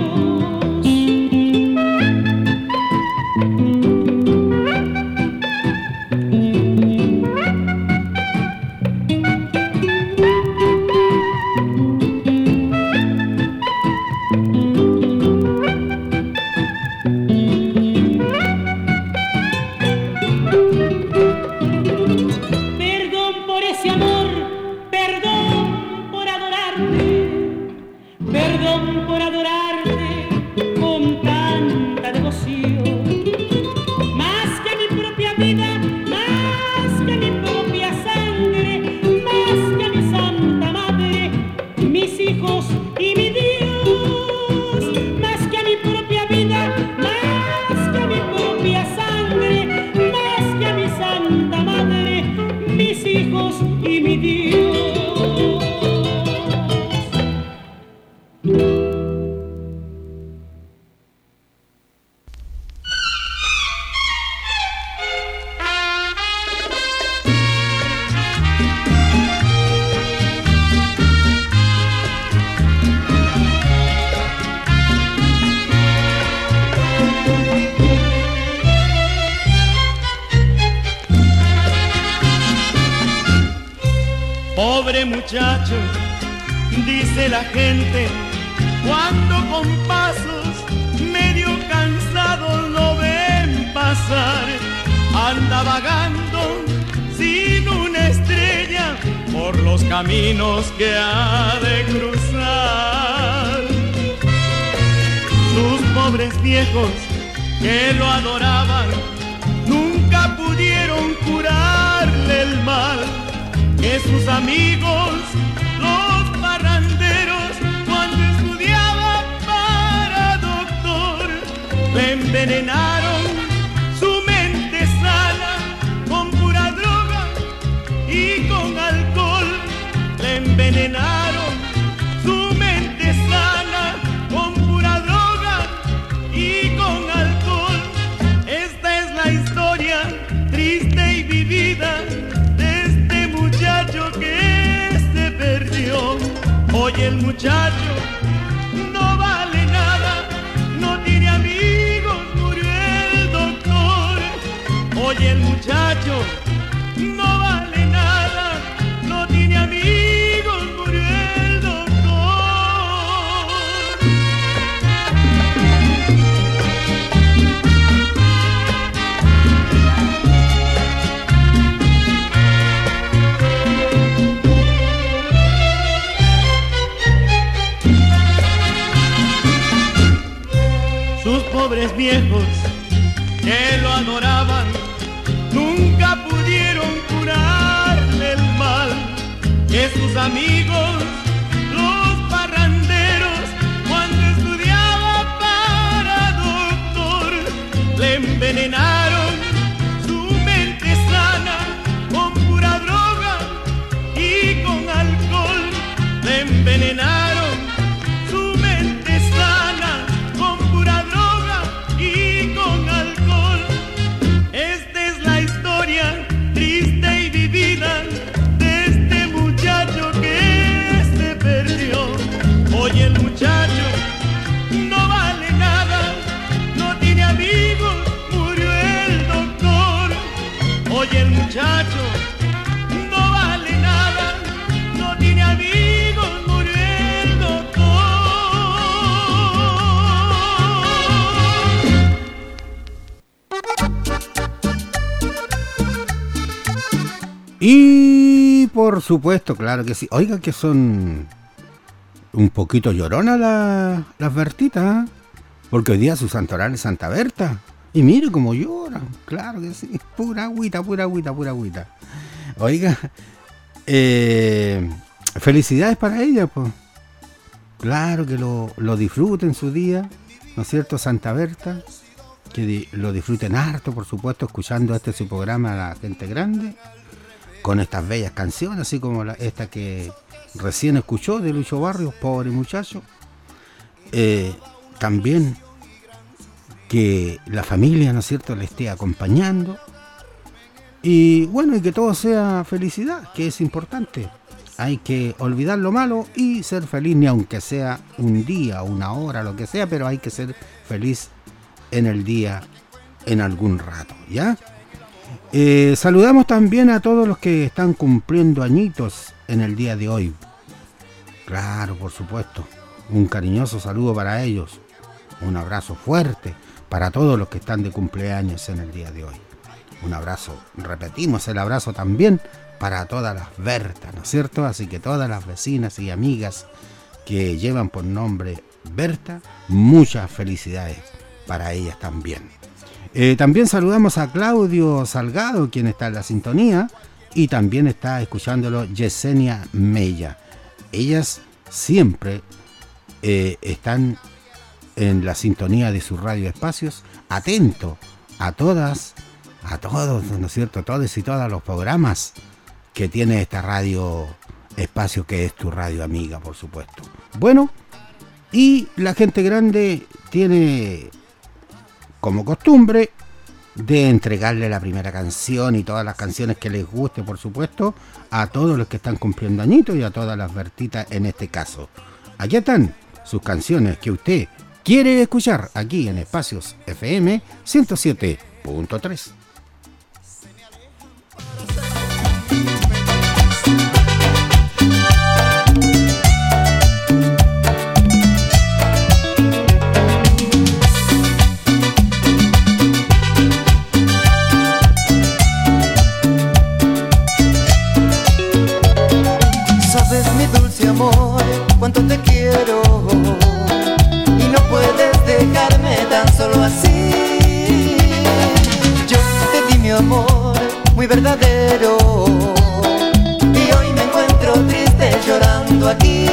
Pobre muchacho, dice la gente, cuando con pasos medio cansados lo ven pasar, anda vagando sin una estrella por los caminos que ha de cruzar. Sus pobres viejos que lo adoraban nunca pudieron curarle el mal, que sus amigos, los parranderos, cuando estudiaba para doctor, le envenenaron su mente sana con pura droga y con alcohol. Le envenenaron su mente sana con pura droga y con alcohol. Esta es la historia triste y vivida que se perdió. Hoy el muchacho no vale nada, no tiene amigos, murió el doctor. Hoy el muchacho no vale nada, no tiene amigos, murió el doctor. Pobres viejos que lo adoraban nunca pudieron curarle el mal, que sus amigos, los parranderos, cuando estudiaba para doctor, le envenenaron su mente sana Y por supuesto, claro que sí. Oiga, que son un poquito lloronas la, las Bertitas, ¿eh? Porque hoy día su santoral es Santa Berta. Y mire cómo lloran, claro que sí. Pura agüita, pura agüita, pura agüita. Oiga, eh, felicidades para ella, pues. Claro que lo, lo disfruten su día, ¿no es cierto, Santa Berta? Que di, lo disfruten harto, por supuesto, escuchando este su programa La Gente Grande, con estas bellas canciones, así como la, esta que recién escuchó de Lucho Barrios, Pobre Muchacho. Eh, también que la familia, ¿no es cierto?, le esté acompañando. Y bueno, y que todo sea felicidad, que es importante. Hay que olvidar lo malo y ser feliz, ni aunque sea un día, una hora, lo que sea, pero hay que ser feliz en el día, en algún rato, ¿ya? Eh, saludamos también a todos los que están cumpliendo añitos en el día de hoy. Claro, por supuesto. Un cariñoso saludo para ellos. Un abrazo fuerte para todos los que están de cumpleaños en el día de hoy. Un abrazo, repetimos el abrazo también para todas las Bertas, ¿no es cierto? Así que todas las vecinas y amigas que llevan por nombre Berta, muchas felicidades para ellas también. Eh, también saludamos a Claudio Salgado, quien está en la sintonía, y también está escuchándolo Yesenia Mella. Ellas siempre eh, están en la sintonía de sus radioespacios, atento a todas, a todos, ¿no es cierto?, todos y todas los programas que tiene esta radio espacio, que es tu radio amiga, por supuesto. Bueno, y La Gente Grande tiene como costumbre de entregarle la primera canción y todas las canciones que les guste, por supuesto, a todos los que están cumpliendo añitos y a todas las Bertitas en este caso. Allá están sus canciones que usted quiere escuchar aquí en Espacios F M ciento siete punto tres. Amor, cuánto te quiero y no puedes dejarme tan solo así. Yo te di mi amor muy verdadero y hoy me encuentro triste llorando aquí.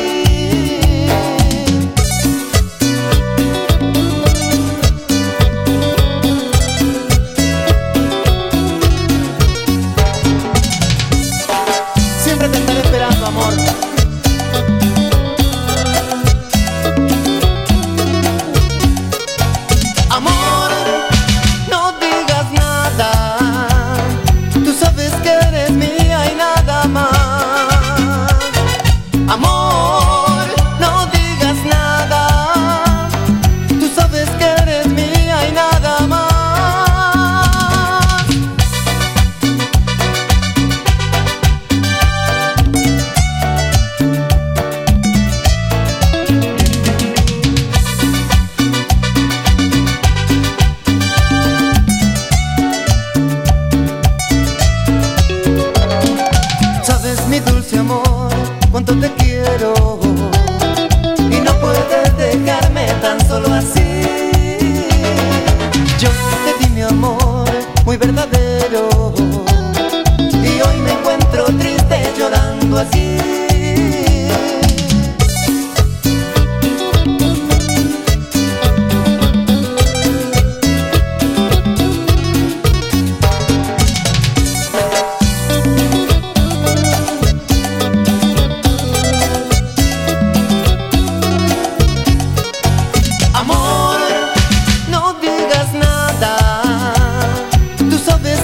Siempre te estaré esperando, amor. Amor, no digas nada, tú sabes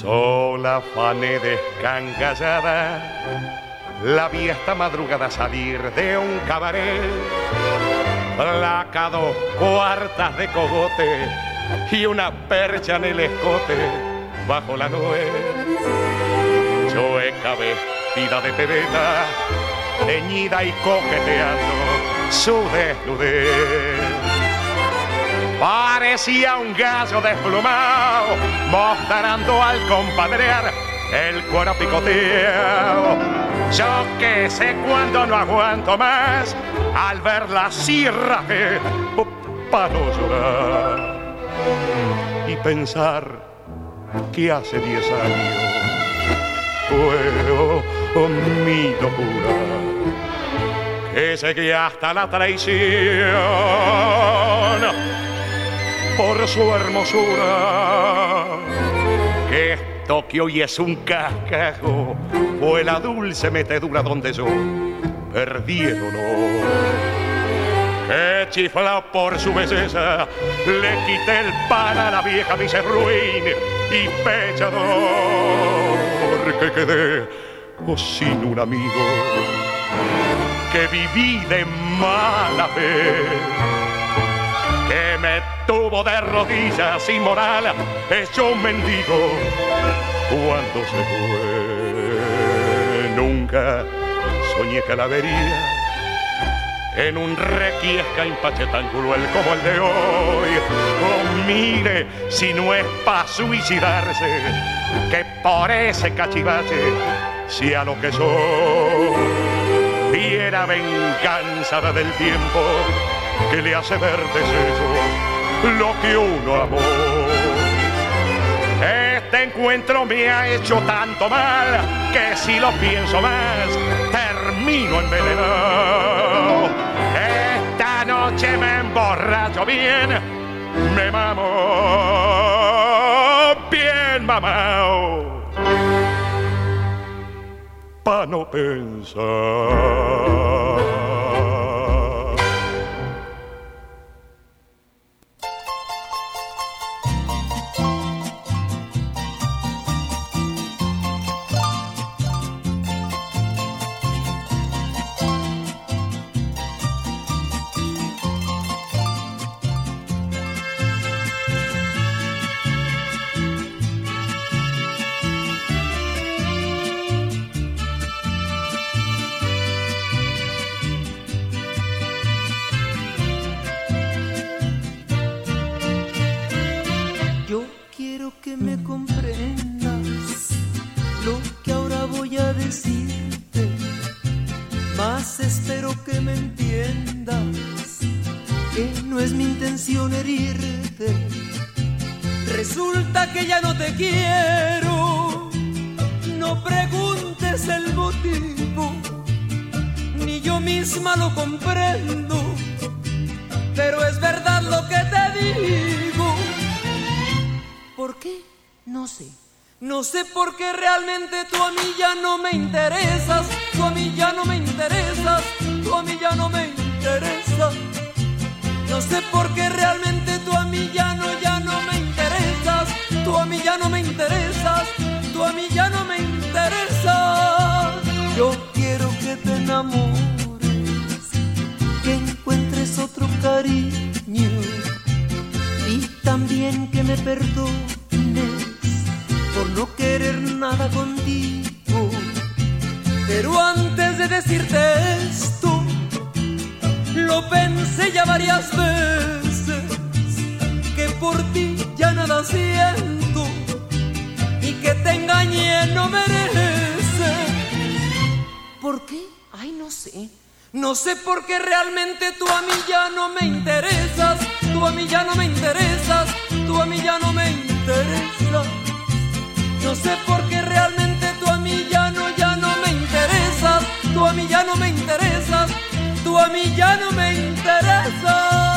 Sola afané descancallada, la vi esta madrugada salir de un cabaret, placa dos cuartas de cogote y una percha en el escote bajo la nuez. Chueca vestida de pebeta, teñida y coqueteando su desnudez. Parecía un gallo desplumado, mostrando al compadrear el cuero picoteado. Yo que sé cuándo no aguanto más al ver la sierra para no llorar y pensar que hace diez años fue oh, mi locura, que llegué hasta la traición por su hermosura, que esto que hoy es un cascajo fue la dulce metedura donde yo perdí el honor. Que chiflado por su belleza le quité el pan a la vieja, me hice ruin y pechador, que quedé oh, sin un amigo, que viví de mala fe, que me tuvo de rodillas sin moral, hecho un mendigo cuando se fue. Nunca soñé que la vería en un requiesca impache tan cruel como el de hoy. Oh, mire, si no es pa' suicidarse, que por ese cachivache sea lo que soy. Viera venganza del tiempo que le hace ver deshecho lo que uno amó. Este encuentro me ha hecho tanto mal que si lo pienso más termino envenenado. Esta noche me emborracho bien, me mamo bien mamao, pa' no pensar. Resulta que ya no te quiero, no preguntes el motivo, ni yo misma lo comprendo, pero es verdad lo que te digo. ¿Por qué? No sé. No sé por qué realmente tú a mí ya no me interesas, tú a mí ya no me interesas, tú a mí ya no me interesas. No sé por qué realmente tú a mí ya no, ya no me interesas, tú a mí ya no me interesas, tú a mí ya no me interesas. Yo quiero que te enamores, que encuentres otro cariño y también que me perdones por no querer nada contigo. Pero antes de decirte esto, lo pensé ya varias veces, que por ti ya nada siento y que te engañé no merece. ¿Por qué? Ay, no sé. No sé por qué realmente tú a mí ya no me interesas, tú a mí ya no me interesas, tú a mí ya no me interesas. No sé por qué realmente tú a mí ya no, ya no me interesas, tú a mí ya no me interesas, tú a mí ya no me interesas.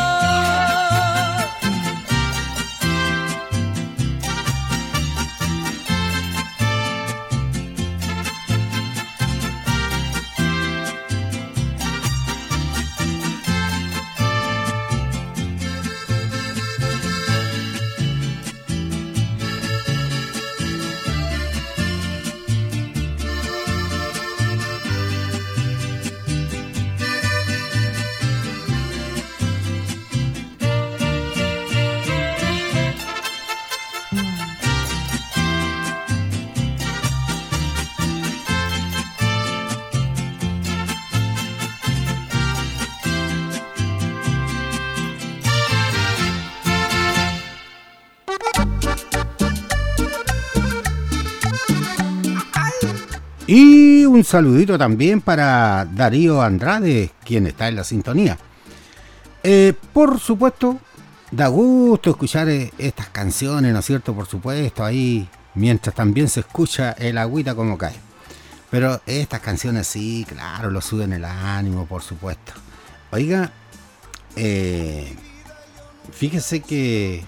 Y un saludito también para Darío Andrade, quien está en la sintonía. Eh, por supuesto, da gusto escuchar eh, estas canciones, ¿no es cierto? Por supuesto, ahí mientras también se escucha el agüita como cae. Pero estas canciones sí, claro, lo suben el ánimo, por supuesto. Oiga, eh, fíjese que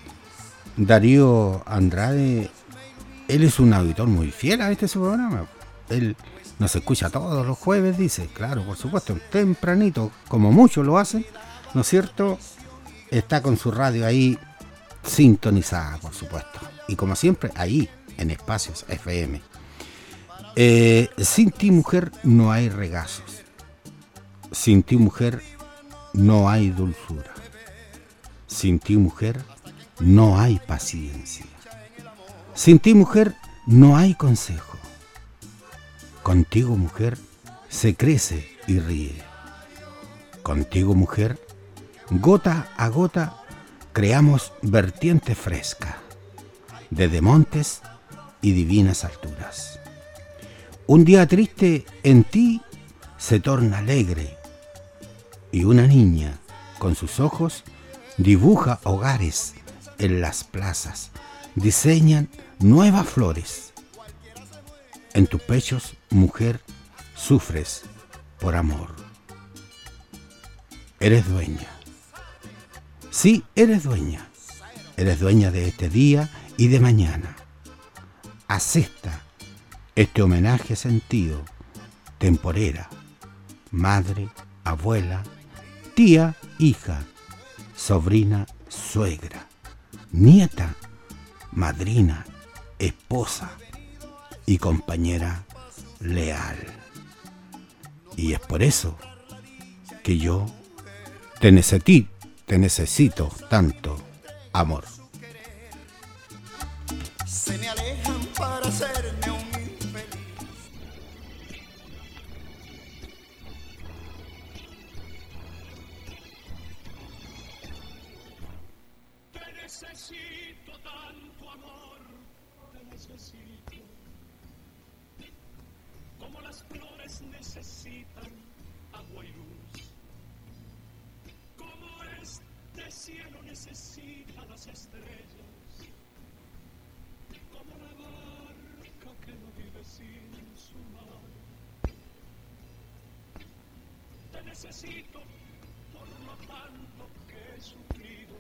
Darío Andrade, él es un auditor muy fiel a este su programa. Él nos escucha todos los jueves, dice, claro, por supuesto, tempranito, como muchos lo hacen, ¿no es cierto? Está con su radio ahí sintonizada, por supuesto. Y como siempre, ahí, en Espacios F M. Eh, sin ti, mujer, no hay regazos. Sin ti, mujer, no hay dulzura. Sin ti, mujer, no hay paciencia. Sin ti, mujer, no hay consejo. Contigo, mujer, se crece y ríe. Contigo, mujer, gota a gota, creamos vertiente fresca, desde montes y divinas alturas. Un día triste en ti se torna alegre, y una niña, con sus ojos, dibuja hogares en las plazas, diseñan nuevas flores. En tus pechos, mujer, sufres por amor. Eres dueña. Sí, eres dueña. Eres dueña de este día y de mañana. Acepta este homenaje sentido, temporera, madre, abuela, tía, hija, sobrina, suegra, nieta, madrina, esposa y compañera leal. Y es por eso que yo te necesito, te necesito tanto, amor. Se me alejan para hacerme un necesito tanto amor, te necesito, como las flores necesitan agua y luz, como este cielo necesita las estrellas, como la barca que no vive sin su mar. Te necesito por lo tanto que he sufrido,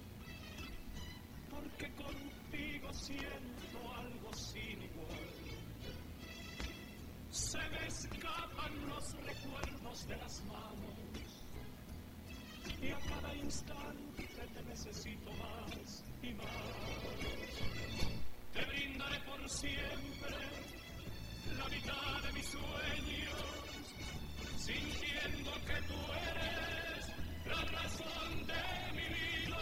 porque contigo siento algo sin igual. Se me escapan los recuerdos de las manos y a cada instante te necesito más y más. Te brindaré por siempre la mitad de mis sueños, sintiendo que tú eres la razón de mi vida.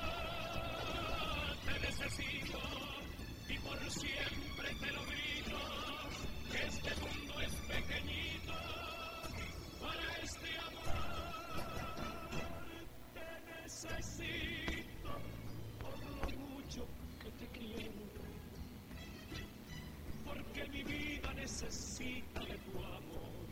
Te necesito y por siempre te lo grito, que este mundo es pequeñito para este amor. Te necesito por lo mucho que te quiero, porque mi vida necesita de tu amor,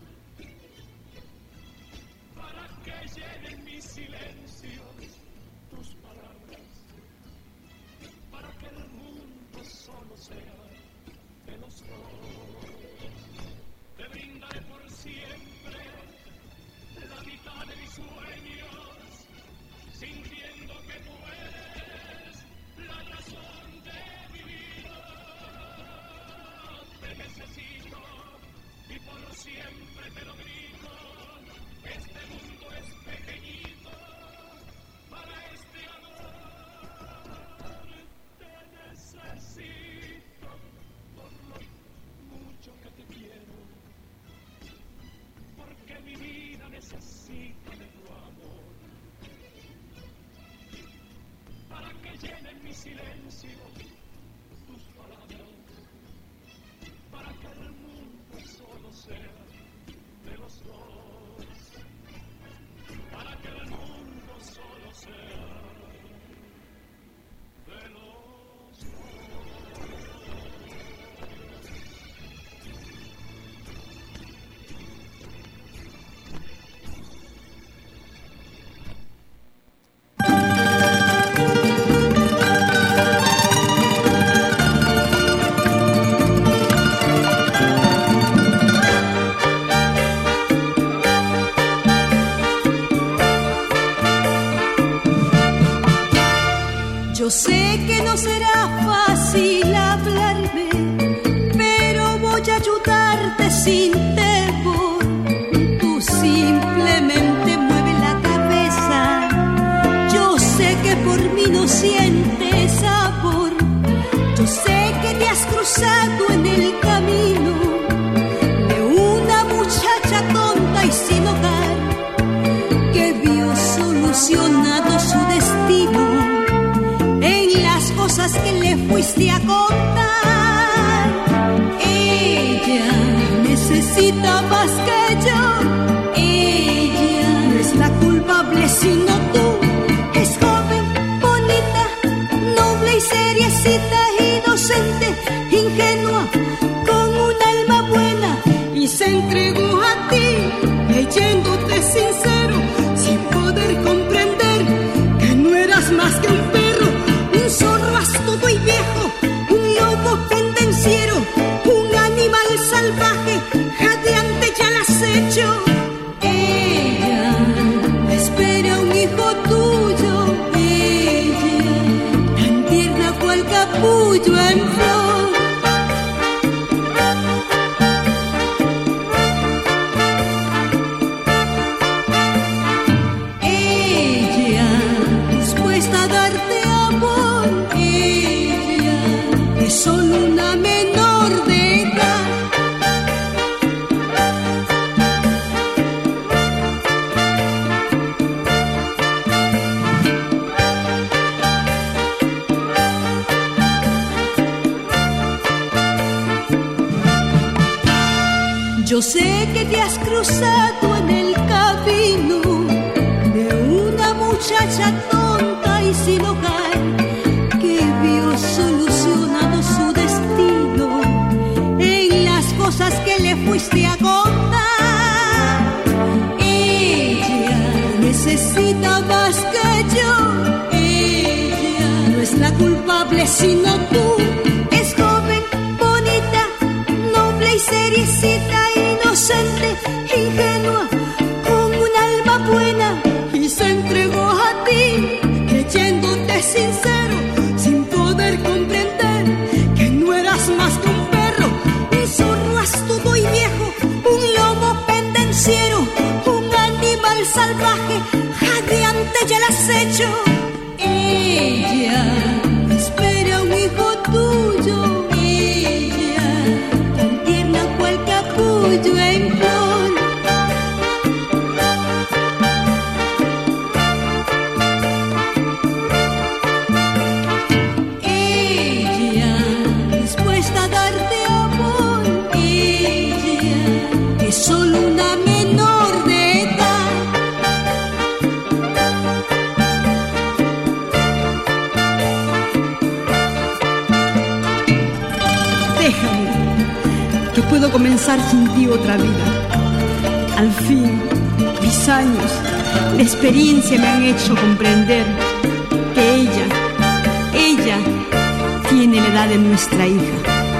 para que llenen mi silencio tus palabras, para que el mundo solo sea de los dos. Te brindaré por siempre la mitad de mis sueños, sintiendo que tú eres la razón de mi vida. Te necesito y por siempre te lo grito, este mundo es pequeñito para este amor. Necesito por lo mucho que te quiero, porque mi vida necesita de tu amor, para que llenen mi silencio tus palabras, para que el mundo solo sea de los dos, para que el mundo solo sea de los dos. Yo sé que no será fácil hablarme, pero voy a ayudarte sin temor. Tú simplemente mueve la cabeza. Yo sé que por mí no sientes sabor. Yo sé que te has cruzado en el camino de una muchacha tonta y sin hogar que vio solucionado su destino en las cosas que le fuiste a contar. Ella necesita más que yo. Ella no es la culpable sino tú. Es joven, bonita, noble y seriecita, inocente, ingenua, con un alma buena, y se entregó a ti, creyéndote sincero, sin poder comprender que no eras más que un perro, un zorro astuto y viejo, un lobo pendenciero, un animal salvaje, jadeante y al acecho. Ella espera un hijo tuyo, ella tan tierna cual capullo en flor. Ella dispuesta a darte amor, ella es solo una menor de edad. Yo sé que te has cruzado en el camino de una muchacha tonta y sin hogar que vio solucionado su destino en las cosas que le fuiste a contar. Ella necesita más que yo. Ella no es la culpable sino tú. Es joven, bonita, noble y seriecita, inocente, ingenua, con un alma buena, y se entregó a ti, creyéndote sincero, sin poder comprender que no eras más que un perro, un zorro astuto y viejo, un lobo pendenciero, un animal salvaje, jadeante y al acecho. Ella espera un hijo tuyo, ella tan tierna cual capullo en flor. Ella dispuesta a darte amor, ella es solo una menor de edad. Déjame, que puedo comenzar sin ti otra vida. Al fin, mis años de experiencia me han hecho comprender que ella, ella tiene la edad de nuestra hija.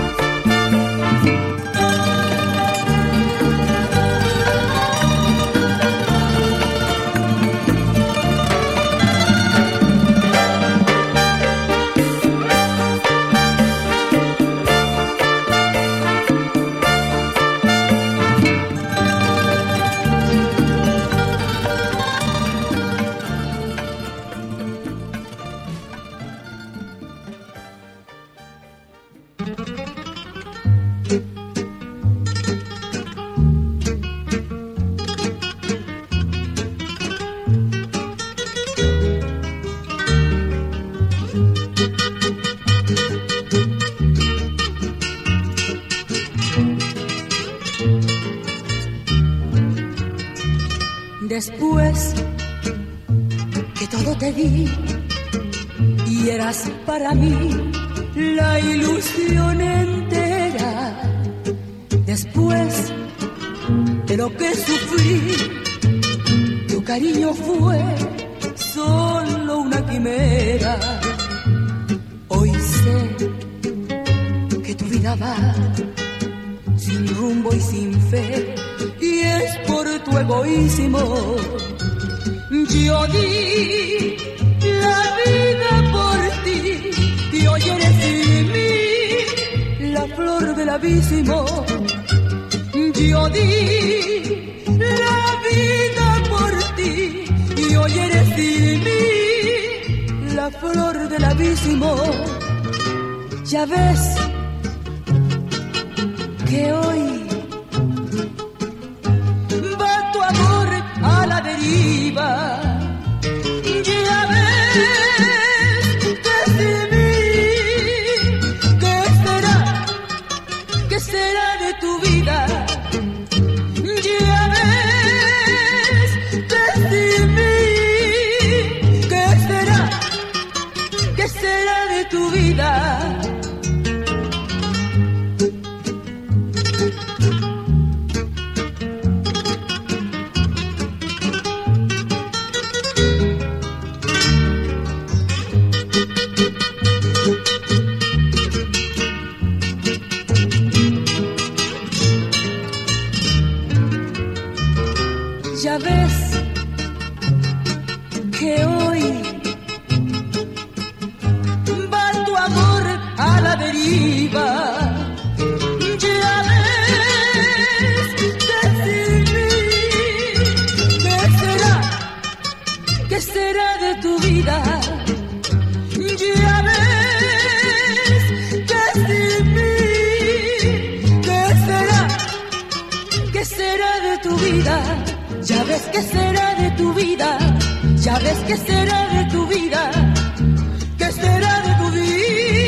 Después que todo te di y eras para mí la ilusión entera, después de lo que sufrí, tu cariño fue solo una quimera. Hoy sé que tu vida va sin rumbo y sin fe, y es por tu egoísmo. Yo di la vida por ti abismo. Yo di la vida por ti y hoy eres sin mí la flor del abismo. Ya ves que hoy va tu amor a la deriva. Ya ves que sin mí, ¿qué será? ¿Qué será de tu vida? Ya ves que sin mí, ¿qué será? ¿Qué será de tu vida? Ya ves que hoy va tu amor a la deriva. Ya ves que sin mí, ¿qué será? ¿Qué será de tu vida? Ya ves que sin mí, ¿qué será? ¿Qué será de tu vida? Ya ves que será de tu vida, ya ves que será de tu vida, que será de tu vida.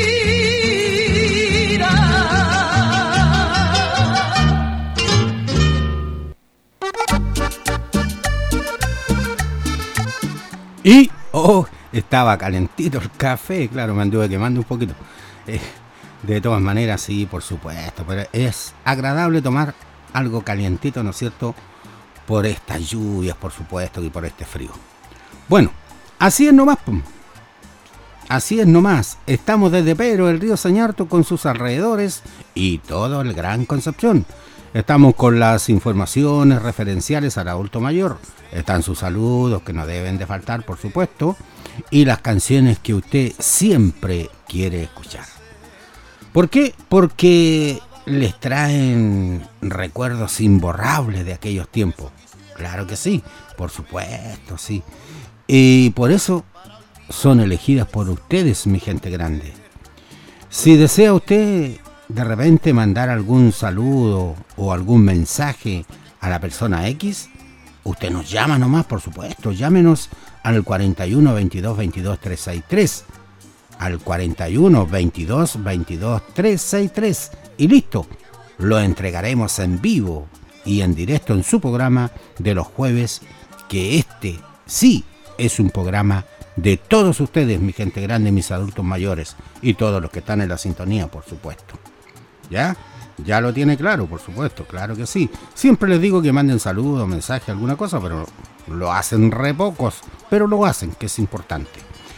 Y, oh, estaba calentito el café, claro, me anduve quemando un poquito. Eh, de todas maneras, sí, por supuesto, pero es agradable tomar algo calientito, ¿no es cierto?, por estas lluvias, por supuesto, y por este frío. Bueno, así es nomás, pum. Así es nomás. Estamos desde Pedro del Río Sañarto con sus alrededores y todo el Gran Concepción. Estamos con las informaciones referenciales al adulto mayor. Están sus saludos que no deben de faltar, por supuesto, y las canciones que usted siempre quiere escuchar. ¿Por qué? Porque les traen recuerdos imborrables de aquellos tiempos. Claro que sí, por supuesto, sí. Y por eso son elegidas por ustedes, mi gente grande. Si desea usted de repente mandar algún saludo o algún mensaje a la persona X, usted nos llama nomás, por supuesto. Llámenos al cuarenta y uno, veintidós, veintidós, trescientos sesenta y tres. Al cuarenta y uno, veintidós, veintidós, trescientos sesenta y tres. Y listo, lo entregaremos en vivo y en directo en su programa de los jueves, que este sí es un programa de todos ustedes, mi gente grande, mis adultos mayores y todos los que están en la sintonía, por supuesto. ¿Ya? Ya lo tiene claro, por supuesto, claro que sí. Siempre les digo que manden saludos, mensajes, alguna cosa, pero lo hacen re pocos, pero lo hacen, que es importante.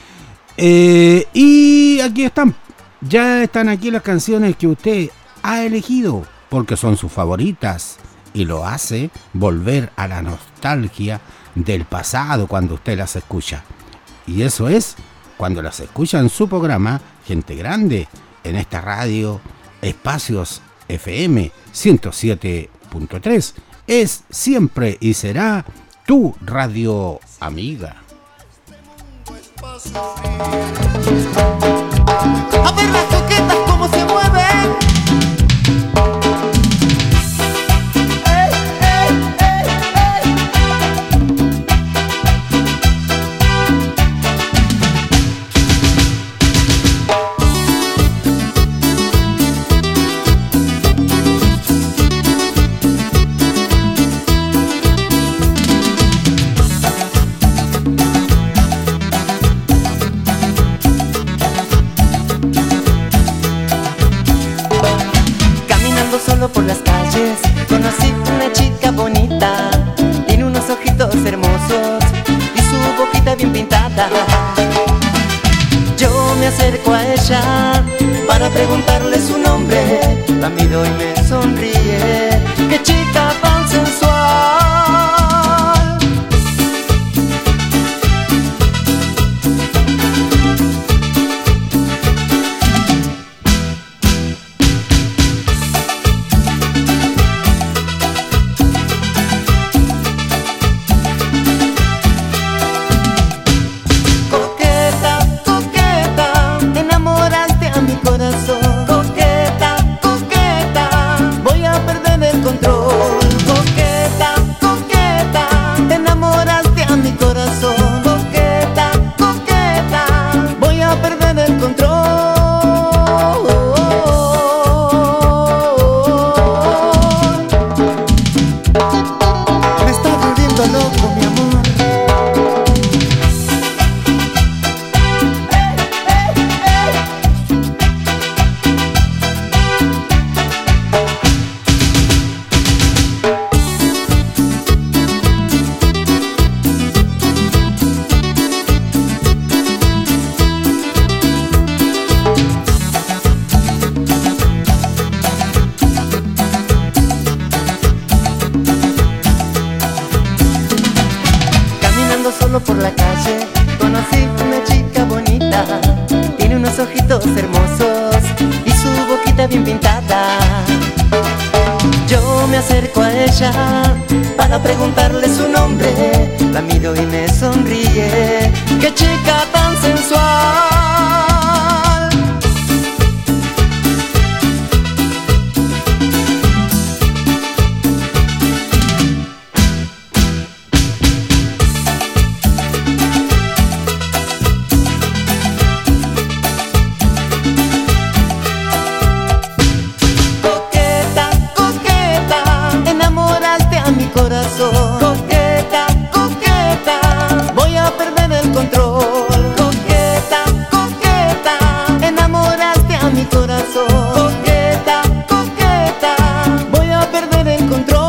Eh, y aquí están, ya están aquí las canciones que usted ha elegido, porque son sus favoritas, y lo hace volver a la nostalgia del pasado cuando usted las escucha. Y eso es cuando las escucha en su programa Gente Grande, en esta radio Espacios F M ciento siete punto tres. Es siempre y será tu radio amiga. A ver las coquetas cómo se mueven. Por las calles conocí una chica bonita, tiene unos ojitos hermosos y su boquita bien pintada. Yo me acerco a ella para preguntarle su nombre, la miro y me sonríe, qué chica tan sensual. sus ojitos hermosos y su boquita bien pintada. Yo me acerco a ella para preguntarle su nombre. La miro y me sonríe. ¡Qué chica tan sensual! Coqueta, coqueta, voy a perder el control. Coqueta, coqueta, enamoraste a mi corazón. Coqueta, coqueta, voy a perder el control.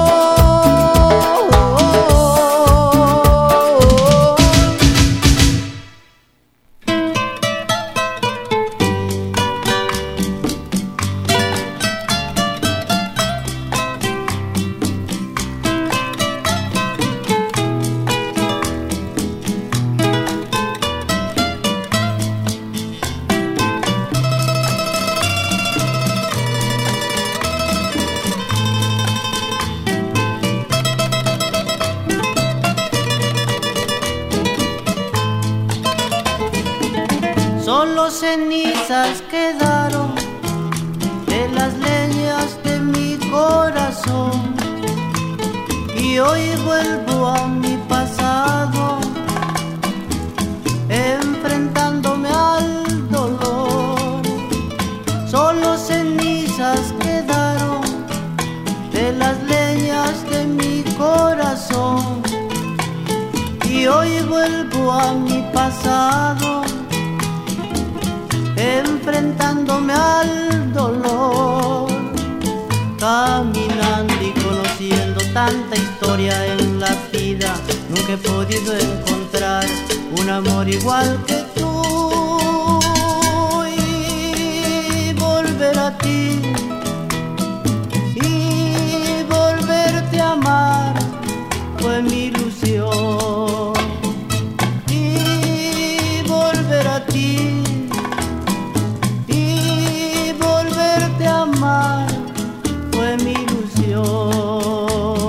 Solo cenizas quedaron de las leñas de mi corazón, y hoy vuelvo a mi pasado, enfrentándome al dolor. Solo cenizas quedaron de las leñas de mi corazón, y hoy vuelvo a mi pasado, enfrentándome al dolor. Caminando y conociendo tanta historia en la vida, nunca he podido encontrar un amor igual que tú. Y volver a ti y volverte a amar fue mi ilusión. Y volver a ti amar fue mi ilusión.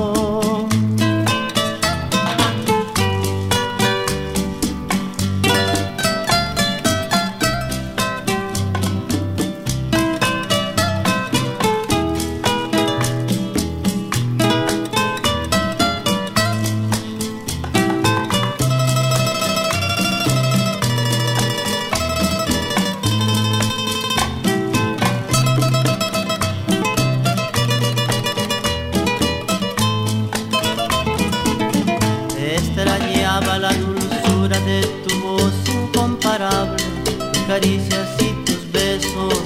Extrañaba la dulzura de tu voz incomparable, tus caricias y tus besos,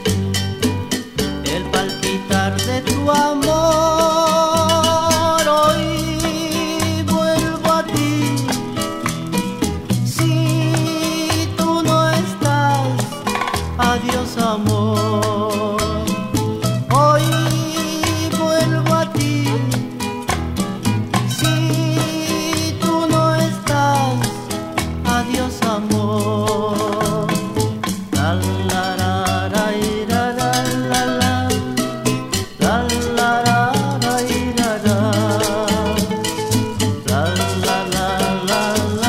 el palpitar de tu amor. Hoy vuelvo a ti, si tú no estás, adiós amor. Hoy vuelvo a ti, adiós amor. La la la la la la la la la la la la la la la la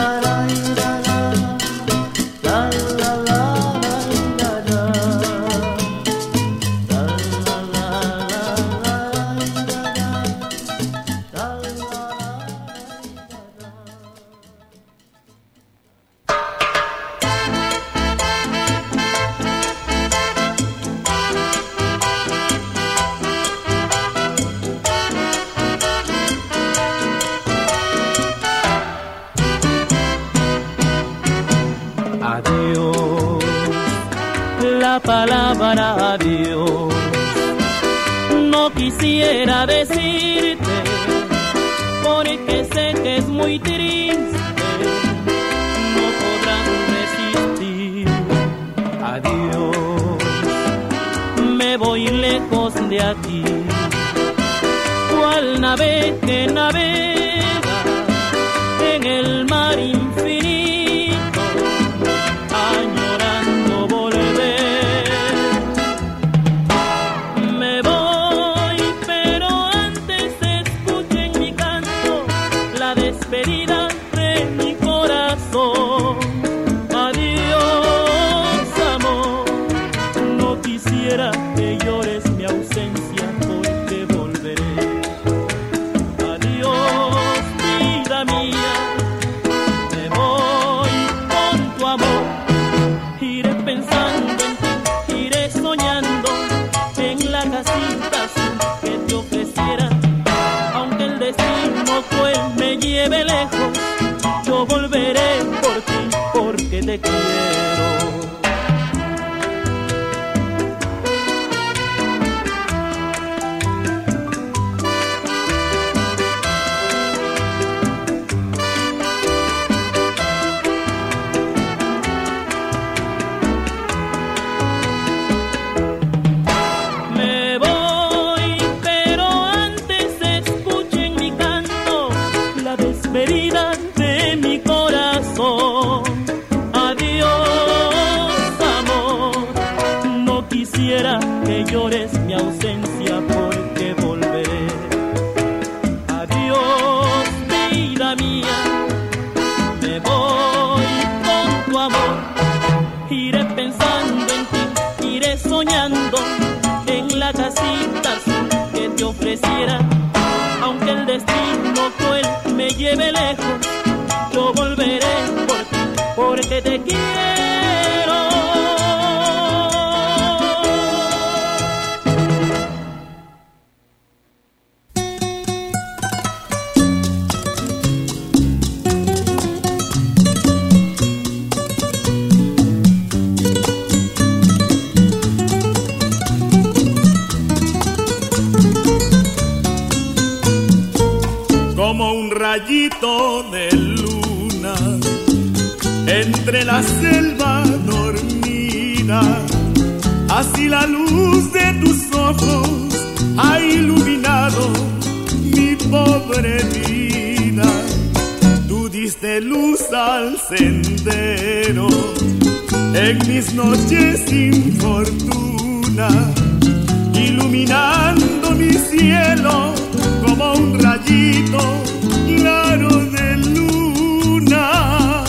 Adiós, la palabra adiós, no quisiera decirte, porque sé que es muy triste, no podrás resistir. Adiós, me voy lejos de aquí, cual nave que navega en el mar infinito, añorando volver. lleve lejos, yo volveré por ti porque te quiero. Que llores mi ausencia porque volveré. Adiós, vida mía, me voy con tu amor. Iré pensando en ti, iré soñando en la casita azul que te ofreciera. Aunque el destino cruel me lleve lejos, yo volveré por ti porque te quiero. Rayito de luna entre la selva dormida, así la luz de tus ojos ha iluminado mi pobre vida. Tú diste luz al sendero en mis noches sin fortuna, iluminando mi cielo como un rayito claro de luna.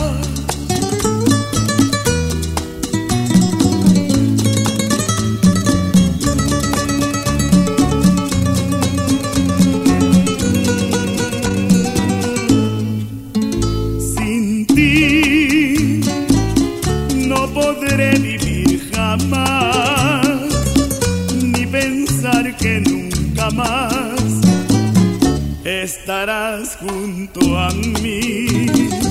Sin ti no podré vivir jamás, ni pensar que nunca más estarás junto a mí.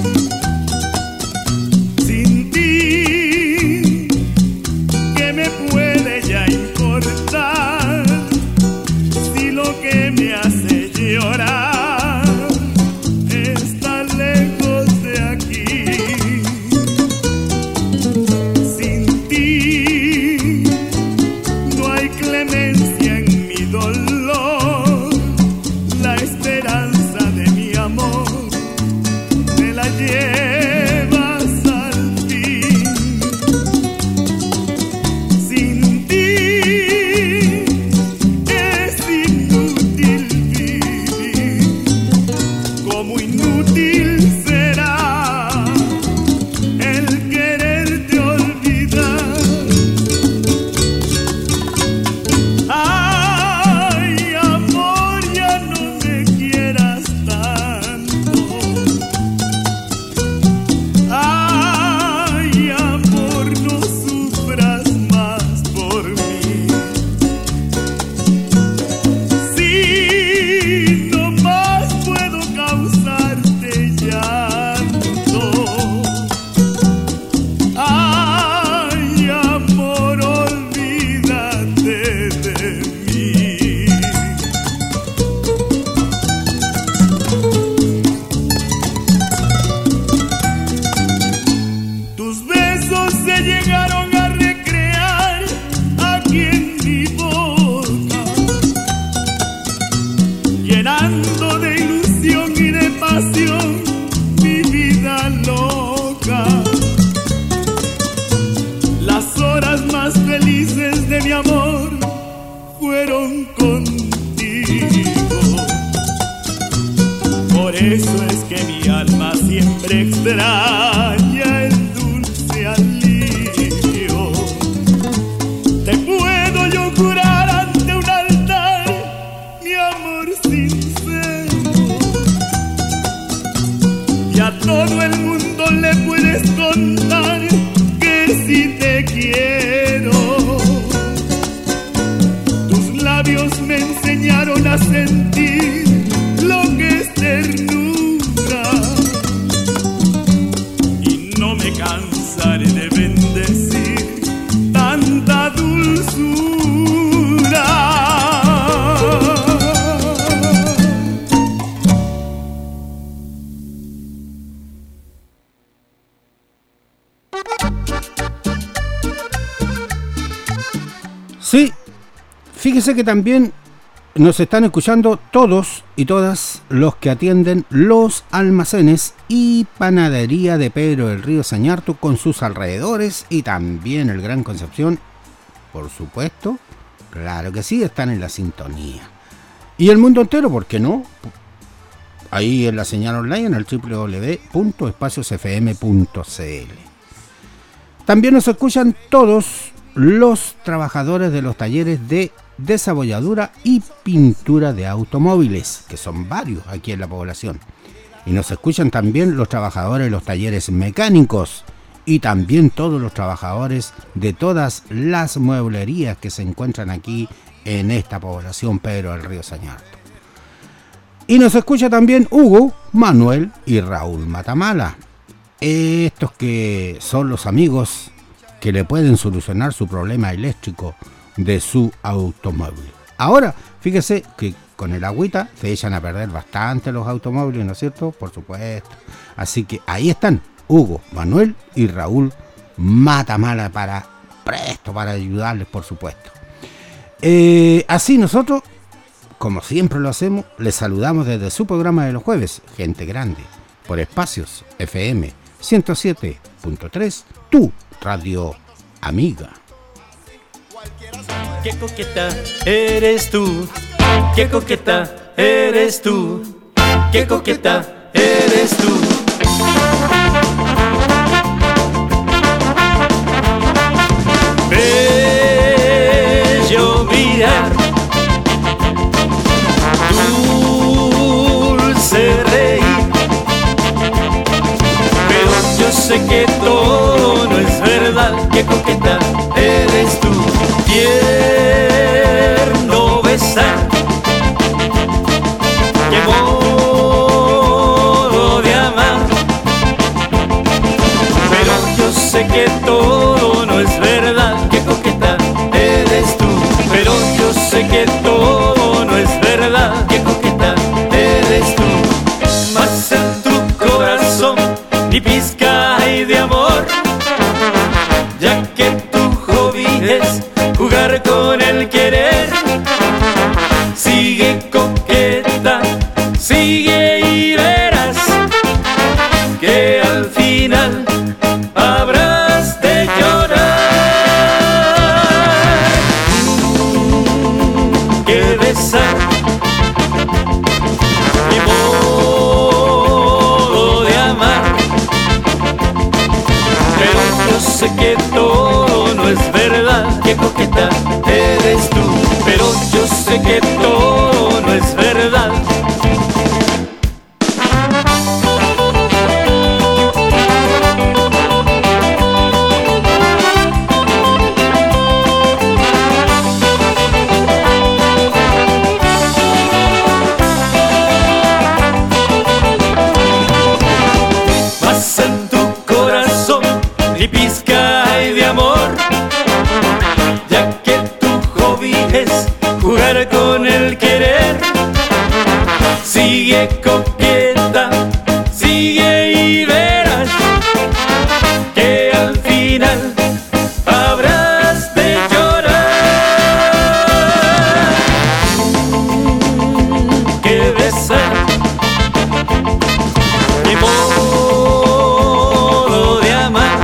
Sin ti, ¿qué me puede ya importar? Si lo que me hace llorar está lejos de aquí. Sin ti, no hay clemencia en mi dolor. La esperanza de mi amor me la llevas al fin. Sin ti es inútil vivir, como inútil será el quererte olvidar. Ay, amor, ya no me quieras tanto. Ay, amor, no sufras más por mí. Si no más puedo causarte llanto. Ay, amor, olvídate de mí. Tus besos se llegaron a recrear aquí en mi boca, llenando de ilusión y de pasión mi vida loca. Las horas más felices de mi amor fueron contigo. Por eso es que mi alma siempre extraña el dulce alivio. Te puedo yo jurar ante un altar mi amor sincero, y a todo el mundo le puedes contar que si te quiero. Tus labios me enseñaron a sentir lo que es ternura. cansaré de bendecir tanta dulzura. Sí, fíjese que también nos están escuchando todos y todas los que atienden los almacenes y panadería de Pedro del Río Sañarto con sus alrededores, y también el Gran Concepción, por supuesto, claro que sí, están en la sintonía. Y el mundo entero, ¿por qué no? Ahí en la señal online en el doble u doble u doble u punto espacios f m punto c l. También nos escuchan todos los trabajadores de los talleres de desabolladura y pintura de automóviles, que son varios aquí en la población. Y nos escuchan también los trabajadores de los talleres mecánicos y también todos los trabajadores de todas las mueblerías que se encuentran aquí en esta población Pedro del Río Sañarto. Y nos escucha también Hugo, Manuel y Raúl Matamala, estos que son los amigos que le pueden solucionar su problema eléctrico de su automóvil. Ahora, fíjese que con el agüita se echan a perder bastante los automóviles, ¿no es cierto? Por supuesto. Así que ahí están Hugo, Manuel y Raúl Matamala para presto para ayudarles, por supuesto. Eh, así nosotros, como siempre lo hacemos, les saludamos desde su programa de los jueves, Gente Grande, por Espacios F M ciento siete punto tres, tu radio amiga. Qué coqueta eres tú, qué coqueta eres tú, qué coqueta eres tú. Bello mirar, dulce reír, pero yo sé que todo no es verdad. Qué coqueta eres tú, tierno besar, qué modo de amar, pero yo sé que todo no es verdad. Qué coqueta eres tú, pero yo sé que todo no es verdad. Qué coqueta eres tú, más en tu corazón ni pizca hay de amor, ya que tu hobby es jugar con el querer. Sigue coqueta, sigue y verás que al final habrás de llorar. Que besar, mi modo de amar, pero yo sé que todo no es verdad. Qué coqueta eres tú, pero yo sé que todo no es verdad. Más en tu corazón ni pizca hay de amor, ya que tu hobby es jugar con el querer. Sigue coqueta, sigue y verás que al final habrás de llorar. Que besar, mi modo de amar,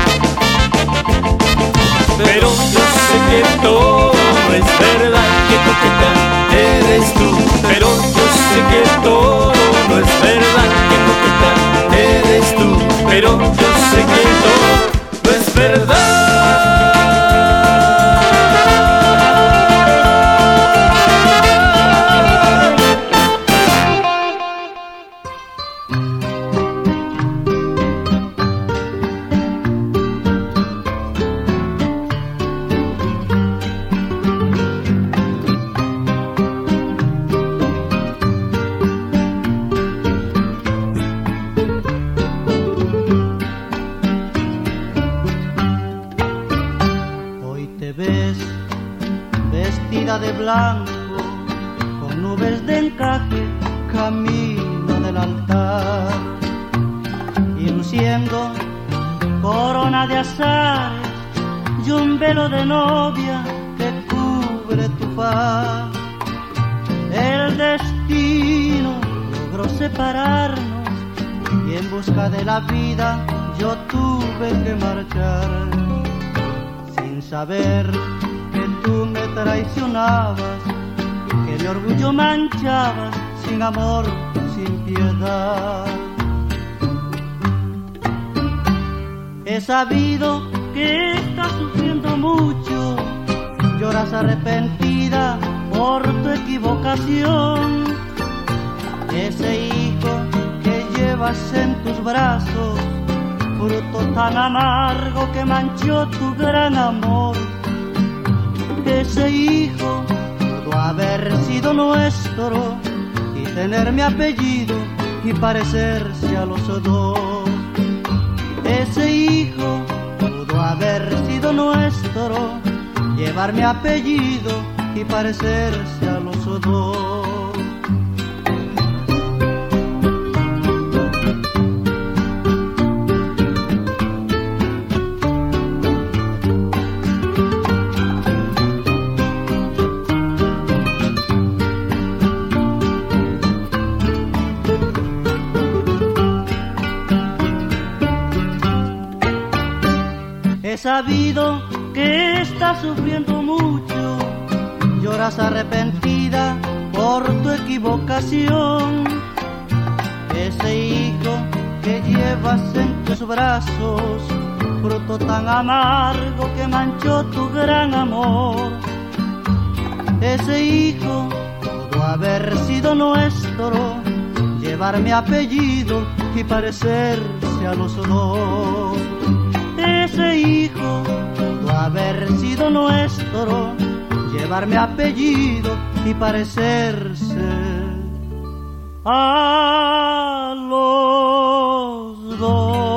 pero yo sé que todo no es verdad. Qué coqueta eres tú, pero yo sé que todo no es verdad. Qué coqueta eres tú, pero yo sé que todo no es verdad. seda de blanco, con nubes de encaje, camino del altar, y luciendo corona de azares y un velo de novia que cubre tu faz. El destino logró separarnos y en busca de la vida yo tuve que marchar, sin saber que tú me traicionabas, que mi orgullo manchabas, sin amor, sin piedad. He sabido que estás sufriendo mucho, lloras arrepentida por tu equivocación. Ese hijo que llevas en tus brazos, fruto tan amargo que manchó tu gran amor. Ese hijo pudo haber sido nuestro y tener mi apellido y parecerse a los dos. Ese hijo pudo haber sido nuestro, llevar mi apellido y parecerse a los dos. He sabido que estás sufriendo mucho, lloras arrepentida por tu equivocación. Ese hijo que llevas en tus brazos, fruto tan amargo que manchó tu gran amor. Ese hijo pudo haber sido nuestro, llevar mi apellido y parecerse a los dos. Ese hijo pudo haber sido nuestro, llevar mi apellido y parecerse a los dos.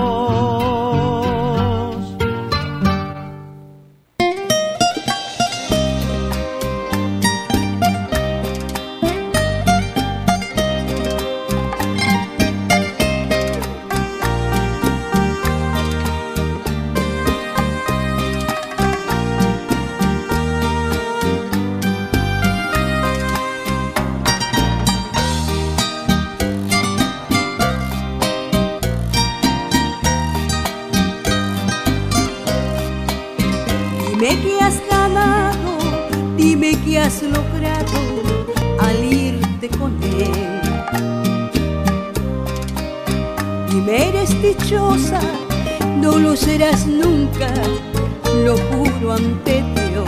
Dime que has ganado, dime que has logrado al irte con él. Dime eres dichosa, no lo serás nunca, lo juro ante Dios.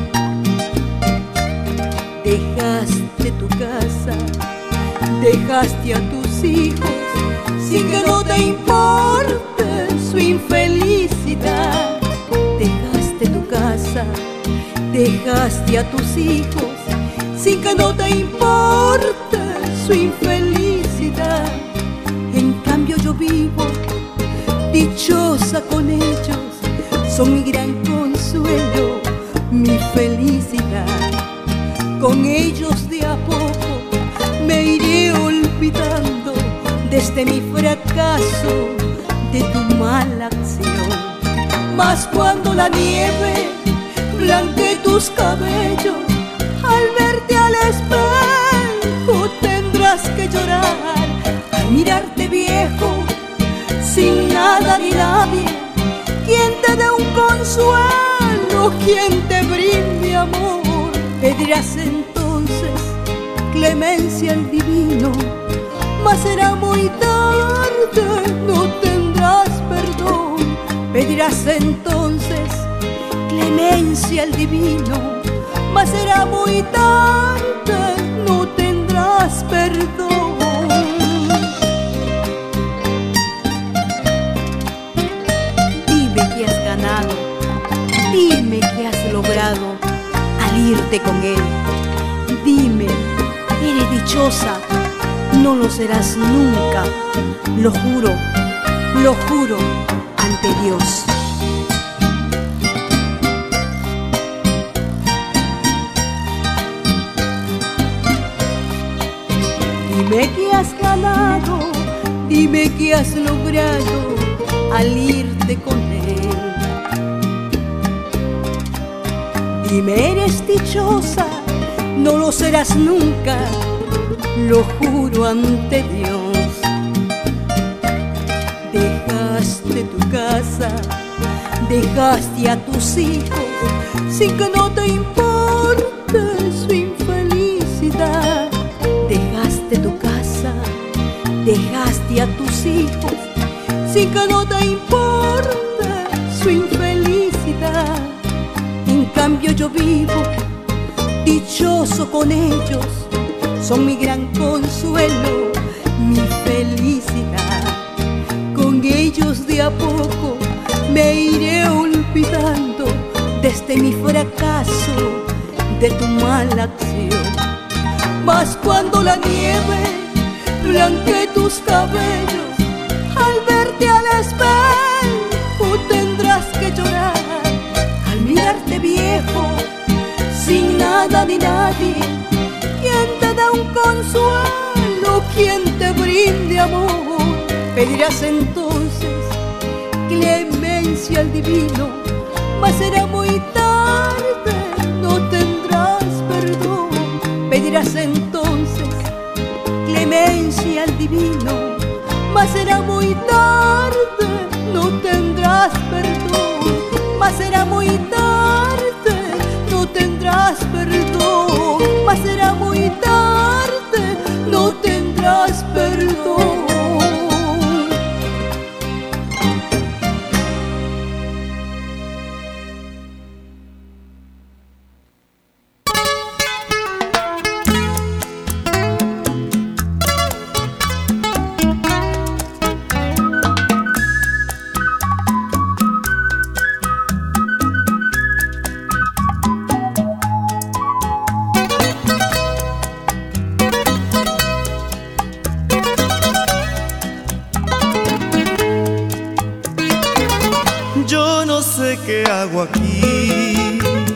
Dejaste tu casa, dejaste a tus hijos, sin que no te importe su infelicidad. Dejaste tu casa, dejaste a tus hijos, sin que no te importe su infelicidad. En cambio yo vivo dichosa con ellos, son mi gran consuelo, mi felicidad. Con ellos de a poco me iré olvidando desde mi fracaso, de tu mala acción. Mas cuando la nieve blanquee tus cabellos, al verte al espejo tendrás que llorar. Al mirarte viejo, sin nada ni nadie, quien te dé un consuelo, quien te brinde amor. Pedirás entonces clemencia al divino, mas será muy tarde, no tendrás perdón. Pedirás entonces clemencia al divino, mas será muy tarde, no tendrás perdón. Dime que has ganado, dime que has logrado al irte con él. Dime, eres dichosa, no lo serás nunca, lo juro, lo juro ante Dios. lado, dime qué has logrado al irte con él. Dime, ¿eres dichosa? No lo serás nunca, lo juro ante Dios. Dejaste tu casa, dejaste a tus hijos, sin que no te importe su infelicidad. Dejaste tu casa, dejaste a tus hijos, sin que no te importe su infelicidad. En cambio yo vivo dichoso con ellos, son mi gran consuelo, mi felicidad. Con ellos de a poco me iré olvidando desde mi fracaso, de tu mala acción. Mas cuando la nieve blanquee tus cabellos, al verte al espejo tendrás que llorar. Al mirarte viejo, sin nada ni nadie, ¿quién te da un consuelo? ¿Quién te brinde amor? Pedirás entonces clemencia al divino, mas será muy tarde, no tendrás perdón. Pedirás entonces clemencia al divino, mas será muy tarde, no tendrás perdón. Mas será muy tarde, no tendrás perdón. Mas será muy tarde, no tendrás perdón. ¿Qué hago aquí?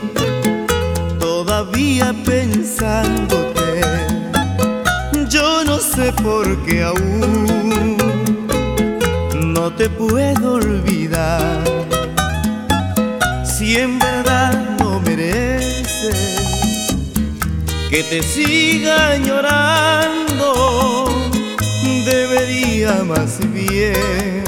Todavía pensándote. Yo no sé por qué aún no te puedo olvidar. Si en verdad no mereces que te siga añorando, debería más bien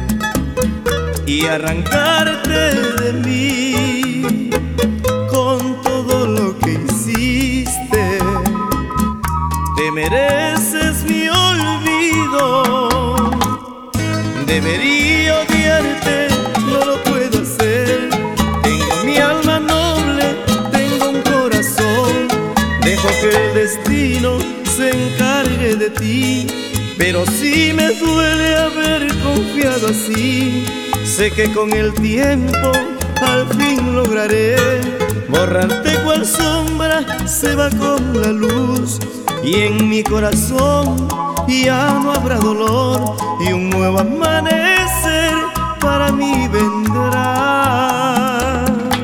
y arrancarte de mí con todo lo que hiciste. Te mereces mi olvido. Debería odiarte, no lo puedo hacer. Tengo mi alma noble, tengo un corazón. Dejo que el destino se encargue de ti. Pero sí me duele haber confiado así. Sé que con el tiempo al fin lograré borrarte cual sombra se va con la luz. Y en mi corazón ya no habrá dolor, y un nuevo amanecer para mí vendrá.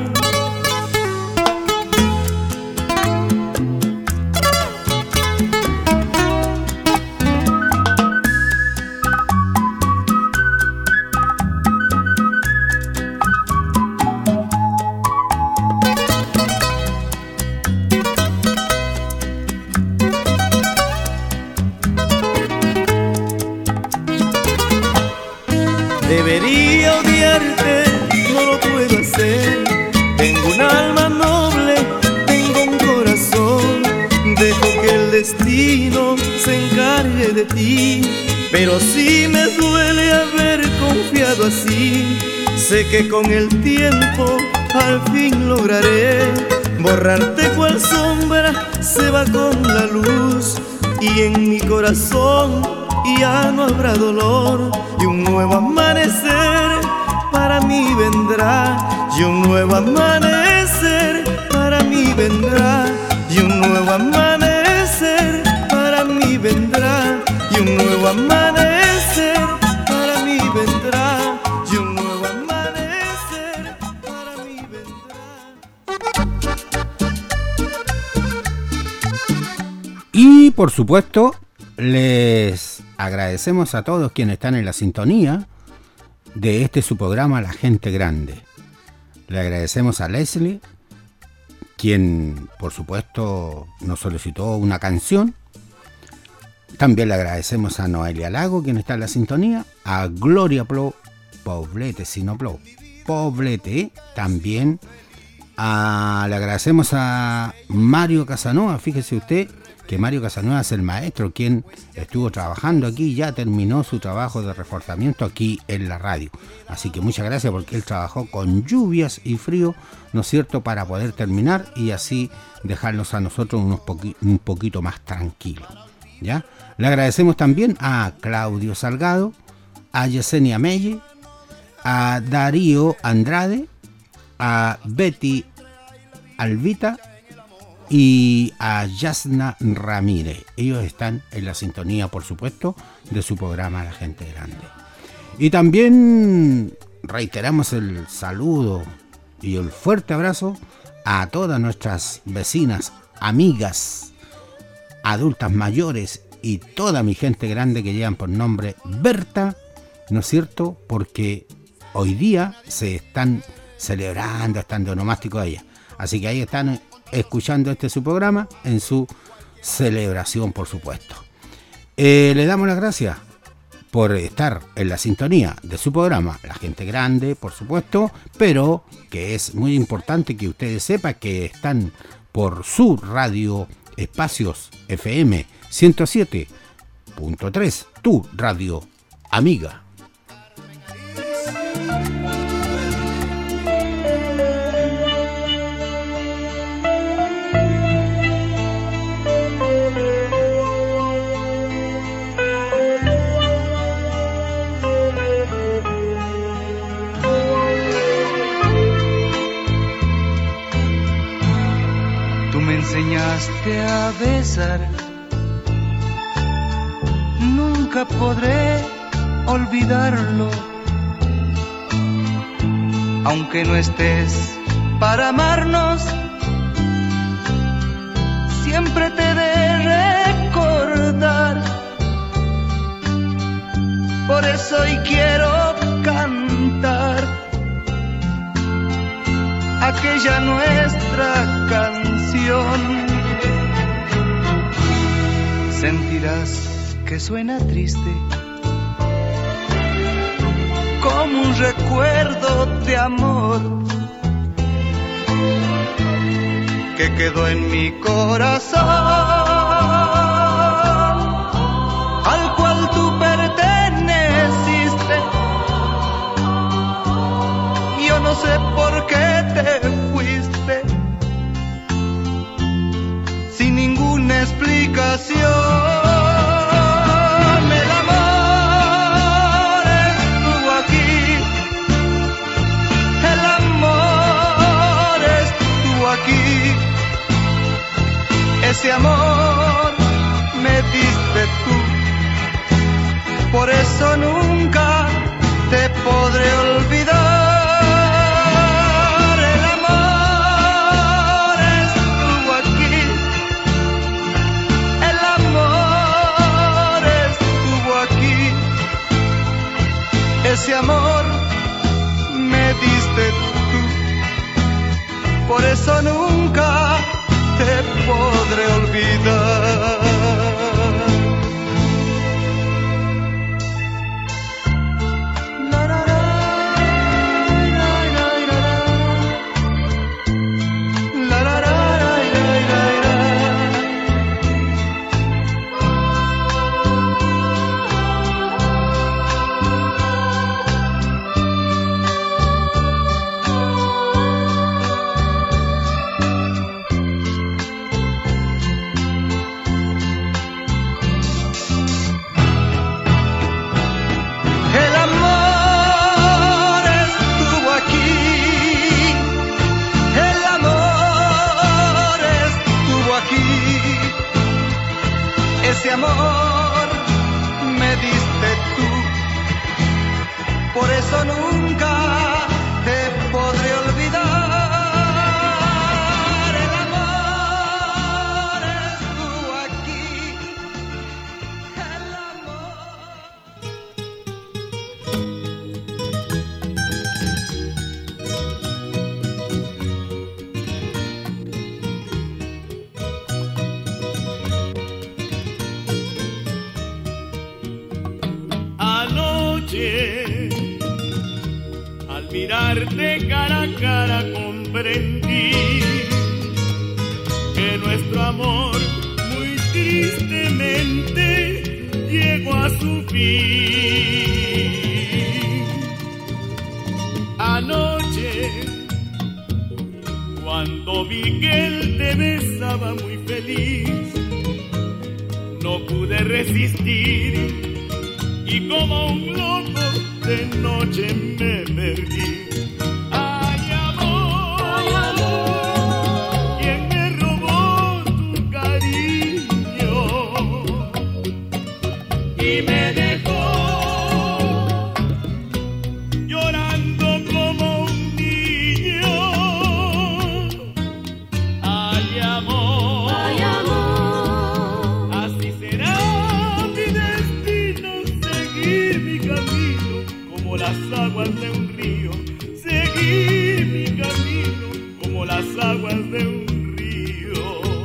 Debería odiarte, no lo puedo hacer. Tengo un alma noble, tengo un corazón. Dejo que el destino se encargue de ti. Pero sí me duele haber confiado así. Sé que con el tiempo al fin lograré borrarte cual sombra se va con la luz. Y en mi corazón ya no habrá dolor, y un nuevo amanecer para mí vendrá. Y un nuevo amanecer para mí vendrá. Y un nuevo amanecer para mí vendrá. Y un nuevo amanecer para mí vendrá. Y un nuevo amanecer para mí vendrá. Y por supuesto les agradecemos a todos quienes están en la sintonía de este su programa La Gente Grande. Le agradecemos a Leslie, quien por supuesto nos solicitó una canción. También le agradecemos a Noelia Lago, quien está en la sintonía, a Gloria Plo, Poblete, si no Plo, Poblete, ¿eh? También a, le agradecemos a Mario Casanova. Fíjese usted que Mario Casanova es el maestro quien estuvo trabajando aquí y ya terminó su trabajo de reforzamiento aquí en la radio. Así que muchas gracias, porque él trabajó con lluvias y frío, ¿no es cierto?, para poder terminar y así dejarnos a nosotros unos poqui- un poquito más tranquilos, ¿ya? Le agradecemos también a Claudio Salgado, a Yesenia Melle, a Darío Andrade, a Betty Alvita y a Yasna Ramírez. Ellos están en la sintonía, por supuesto, de su programa La Gente Grande. Y también reiteramos el saludo y el fuerte abrazo a todas nuestras vecinas, amigas, adultas mayores y toda mi gente grande que llevan por nombre Berta, ¿no es cierto?, porque hoy día se están celebrando, están de onomástico a ella. Así que ahí están escuchando este su programa en su celebración, por supuesto. Eh, le damos las gracias por estar en la sintonía de su programa La Gente Grande, por supuesto, pero que es muy importante que ustedes sepan que están por su radio Espacios F M ciento siete punto tres, tu radio amiga. Tú me enseñaste a besar, nunca podré olvidarlo. Aunque no estés para amarnos, siempre te he de recordar. Por eso hoy quiero cantar aquella nuestra canción. Sentirás que suena triste, como un recuerdo de amor que quedó en mi corazón, al cual tú perteneciste. Yo no sé por qué te fuiste sin ninguna explicación. Ese amor me diste tú, por eso nunca te podré olvidar. El amor estuvo aquí, el amor estuvo aquí. Ese amor me diste tú, por eso nunca te podré olvidar. La, la, la, la, la, la, la, la, mirarte cara a cara comprendí que nuestro amor muy tristemente llegó a su fin. Anoche, cuando vi que él te besaba muy feliz, no pude resistir y como un loco de noche me perdí. Ay, amor, ay, amor, ¿quién me robó tu cariño y me dejó llorando como un niño? Ay, amor, ay, amor, así será mi destino, seguir mi camino como las aguas de un río, seguir mi camino como las aguas de un río.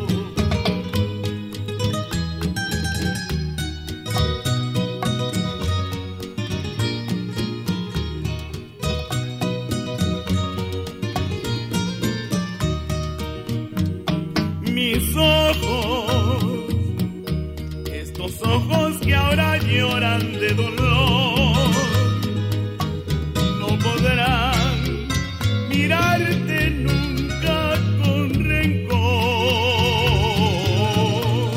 Mis ojos, estos ojos que ahora lloran de dolor, no podrán mirarte nunca con rencor.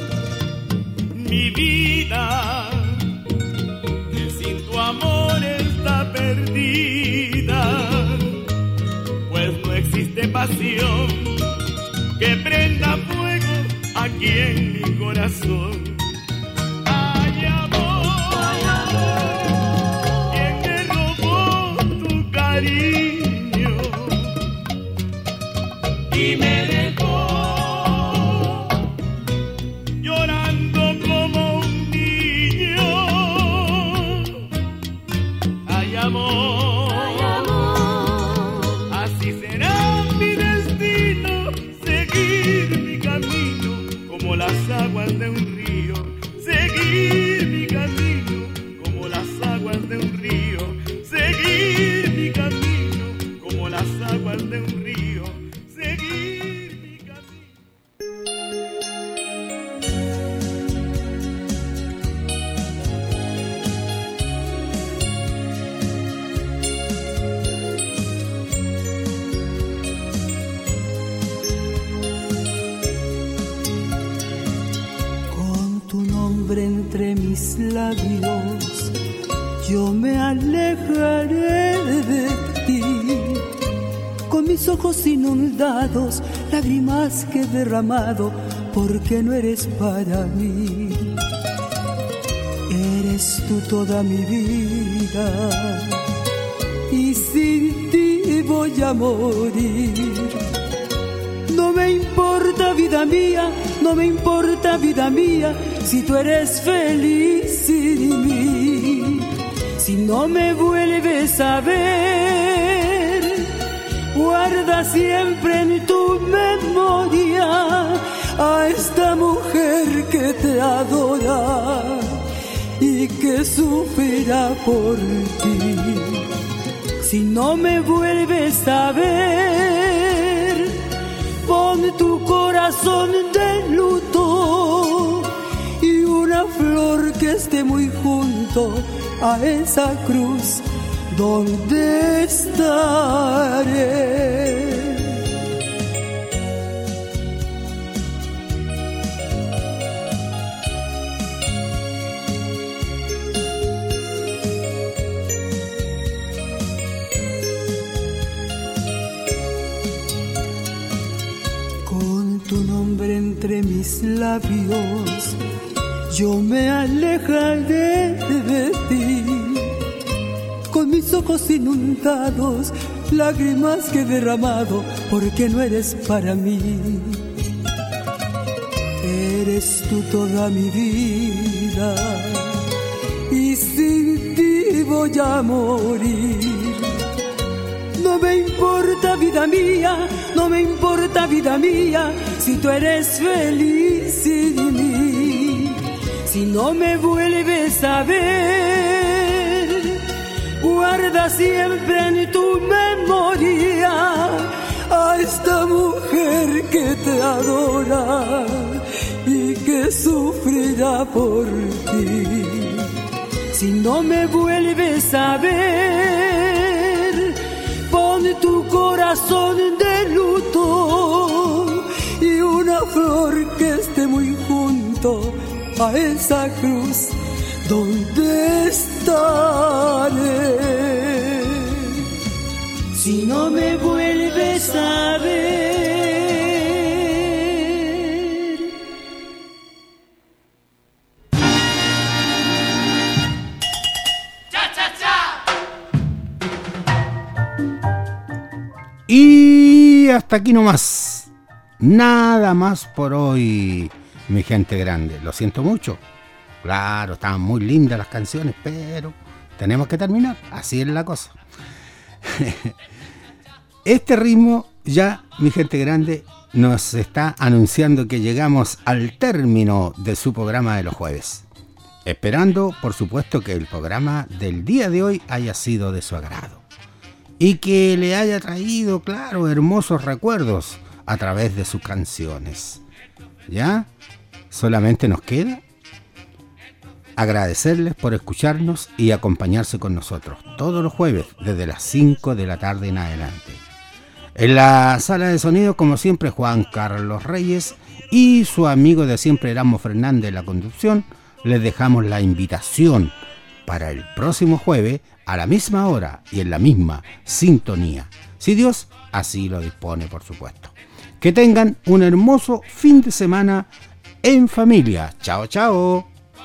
Mi vida, que sin tu amor está perdida, pues no existe pasión que prenda fuego aquí en mi corazón. Ay, amor, ay, amor, ¿quién me robó tu cariño y me dejó llorando como un niño? Ay, amor, ay, amor, así será mi destino, seguir mi camino como las aguas de un río, seguir mi camino como las aguas de un río, seguir mi camino como las aguas de un río, seguir mi camino. Entre mis labios yo me alejaré de ti, con mis ojos inundados, lágrimas que he derramado, porque no eres para mí. Eres tú toda mi vida y sin ti voy a morir. No me importa, vida mía, no me importa, vida mía, si tú eres feliz sin mí. Si no me vuelves a ver, guarda siempre en tu memoria a esta mujer que te adora y que sufrirá por ti. Si no me vuelves a ver, pon tu corazón de luto y una flor que esté muy junto a esa cruz donde estaré. Entre mis labios yo me alejaré de ti, con mis ojos inundados, lágrimas que he derramado, porque no eres para mí. Eres tú toda mi vida y sin ti voy a morir. No me importa, vida mía, no me importa, vida mía, si tú eres feliz sin mí. Si no me vuelves a ver, guarda siempre en tu memoria a esta mujer que te adora y que sufrirá por ti. Si no me vuelves a ver, pon tu corazón de luto y una flor que esté muy junto a esa cruz donde estaré. Si no me vuelves a ver. Cha, cha, cha. Y hasta aquí nomás. Nada más por hoy, mi gente grande. Lo siento mucho. Claro, estaban muy lindas las canciones, pero tenemos que terminar. Así es la cosa. Este ritmo ya, mi gente grande, nos está anunciando que llegamos al término de su programa de los jueves. Esperando, por supuesto, que el programa del día de hoy haya sido de su agrado. Y que le haya traído, claro, hermosos recuerdos a través de sus canciones. ¿Ya? Solamente nos queda agradecerles por escucharnos y acompañarse con nosotros todos los jueves desde las cinco de la tarde en adelante. En la sala de sonido, como siempre, Juan Carlos Reyes y su amigo de siempre, Erasmo Fernández, en la conducción. Les dejamos la invitación para el próximo jueves a la misma hora y en la misma sintonía, si Dios así lo dispone, por supuesto. Que tengan un hermoso fin de semana en familia. Chao, chao.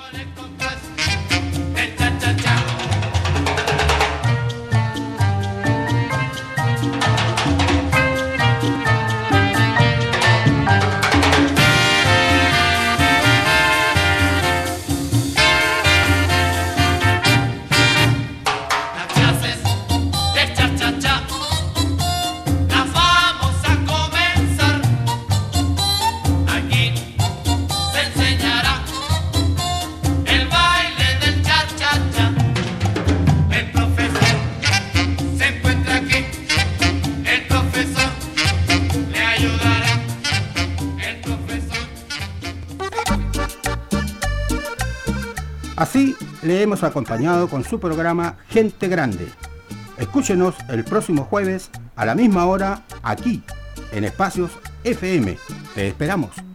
Así le hemos acompañado con su programa Gente Grande. Escúchenos el próximo jueves a la misma hora aquí en Espacios F M. Te esperamos.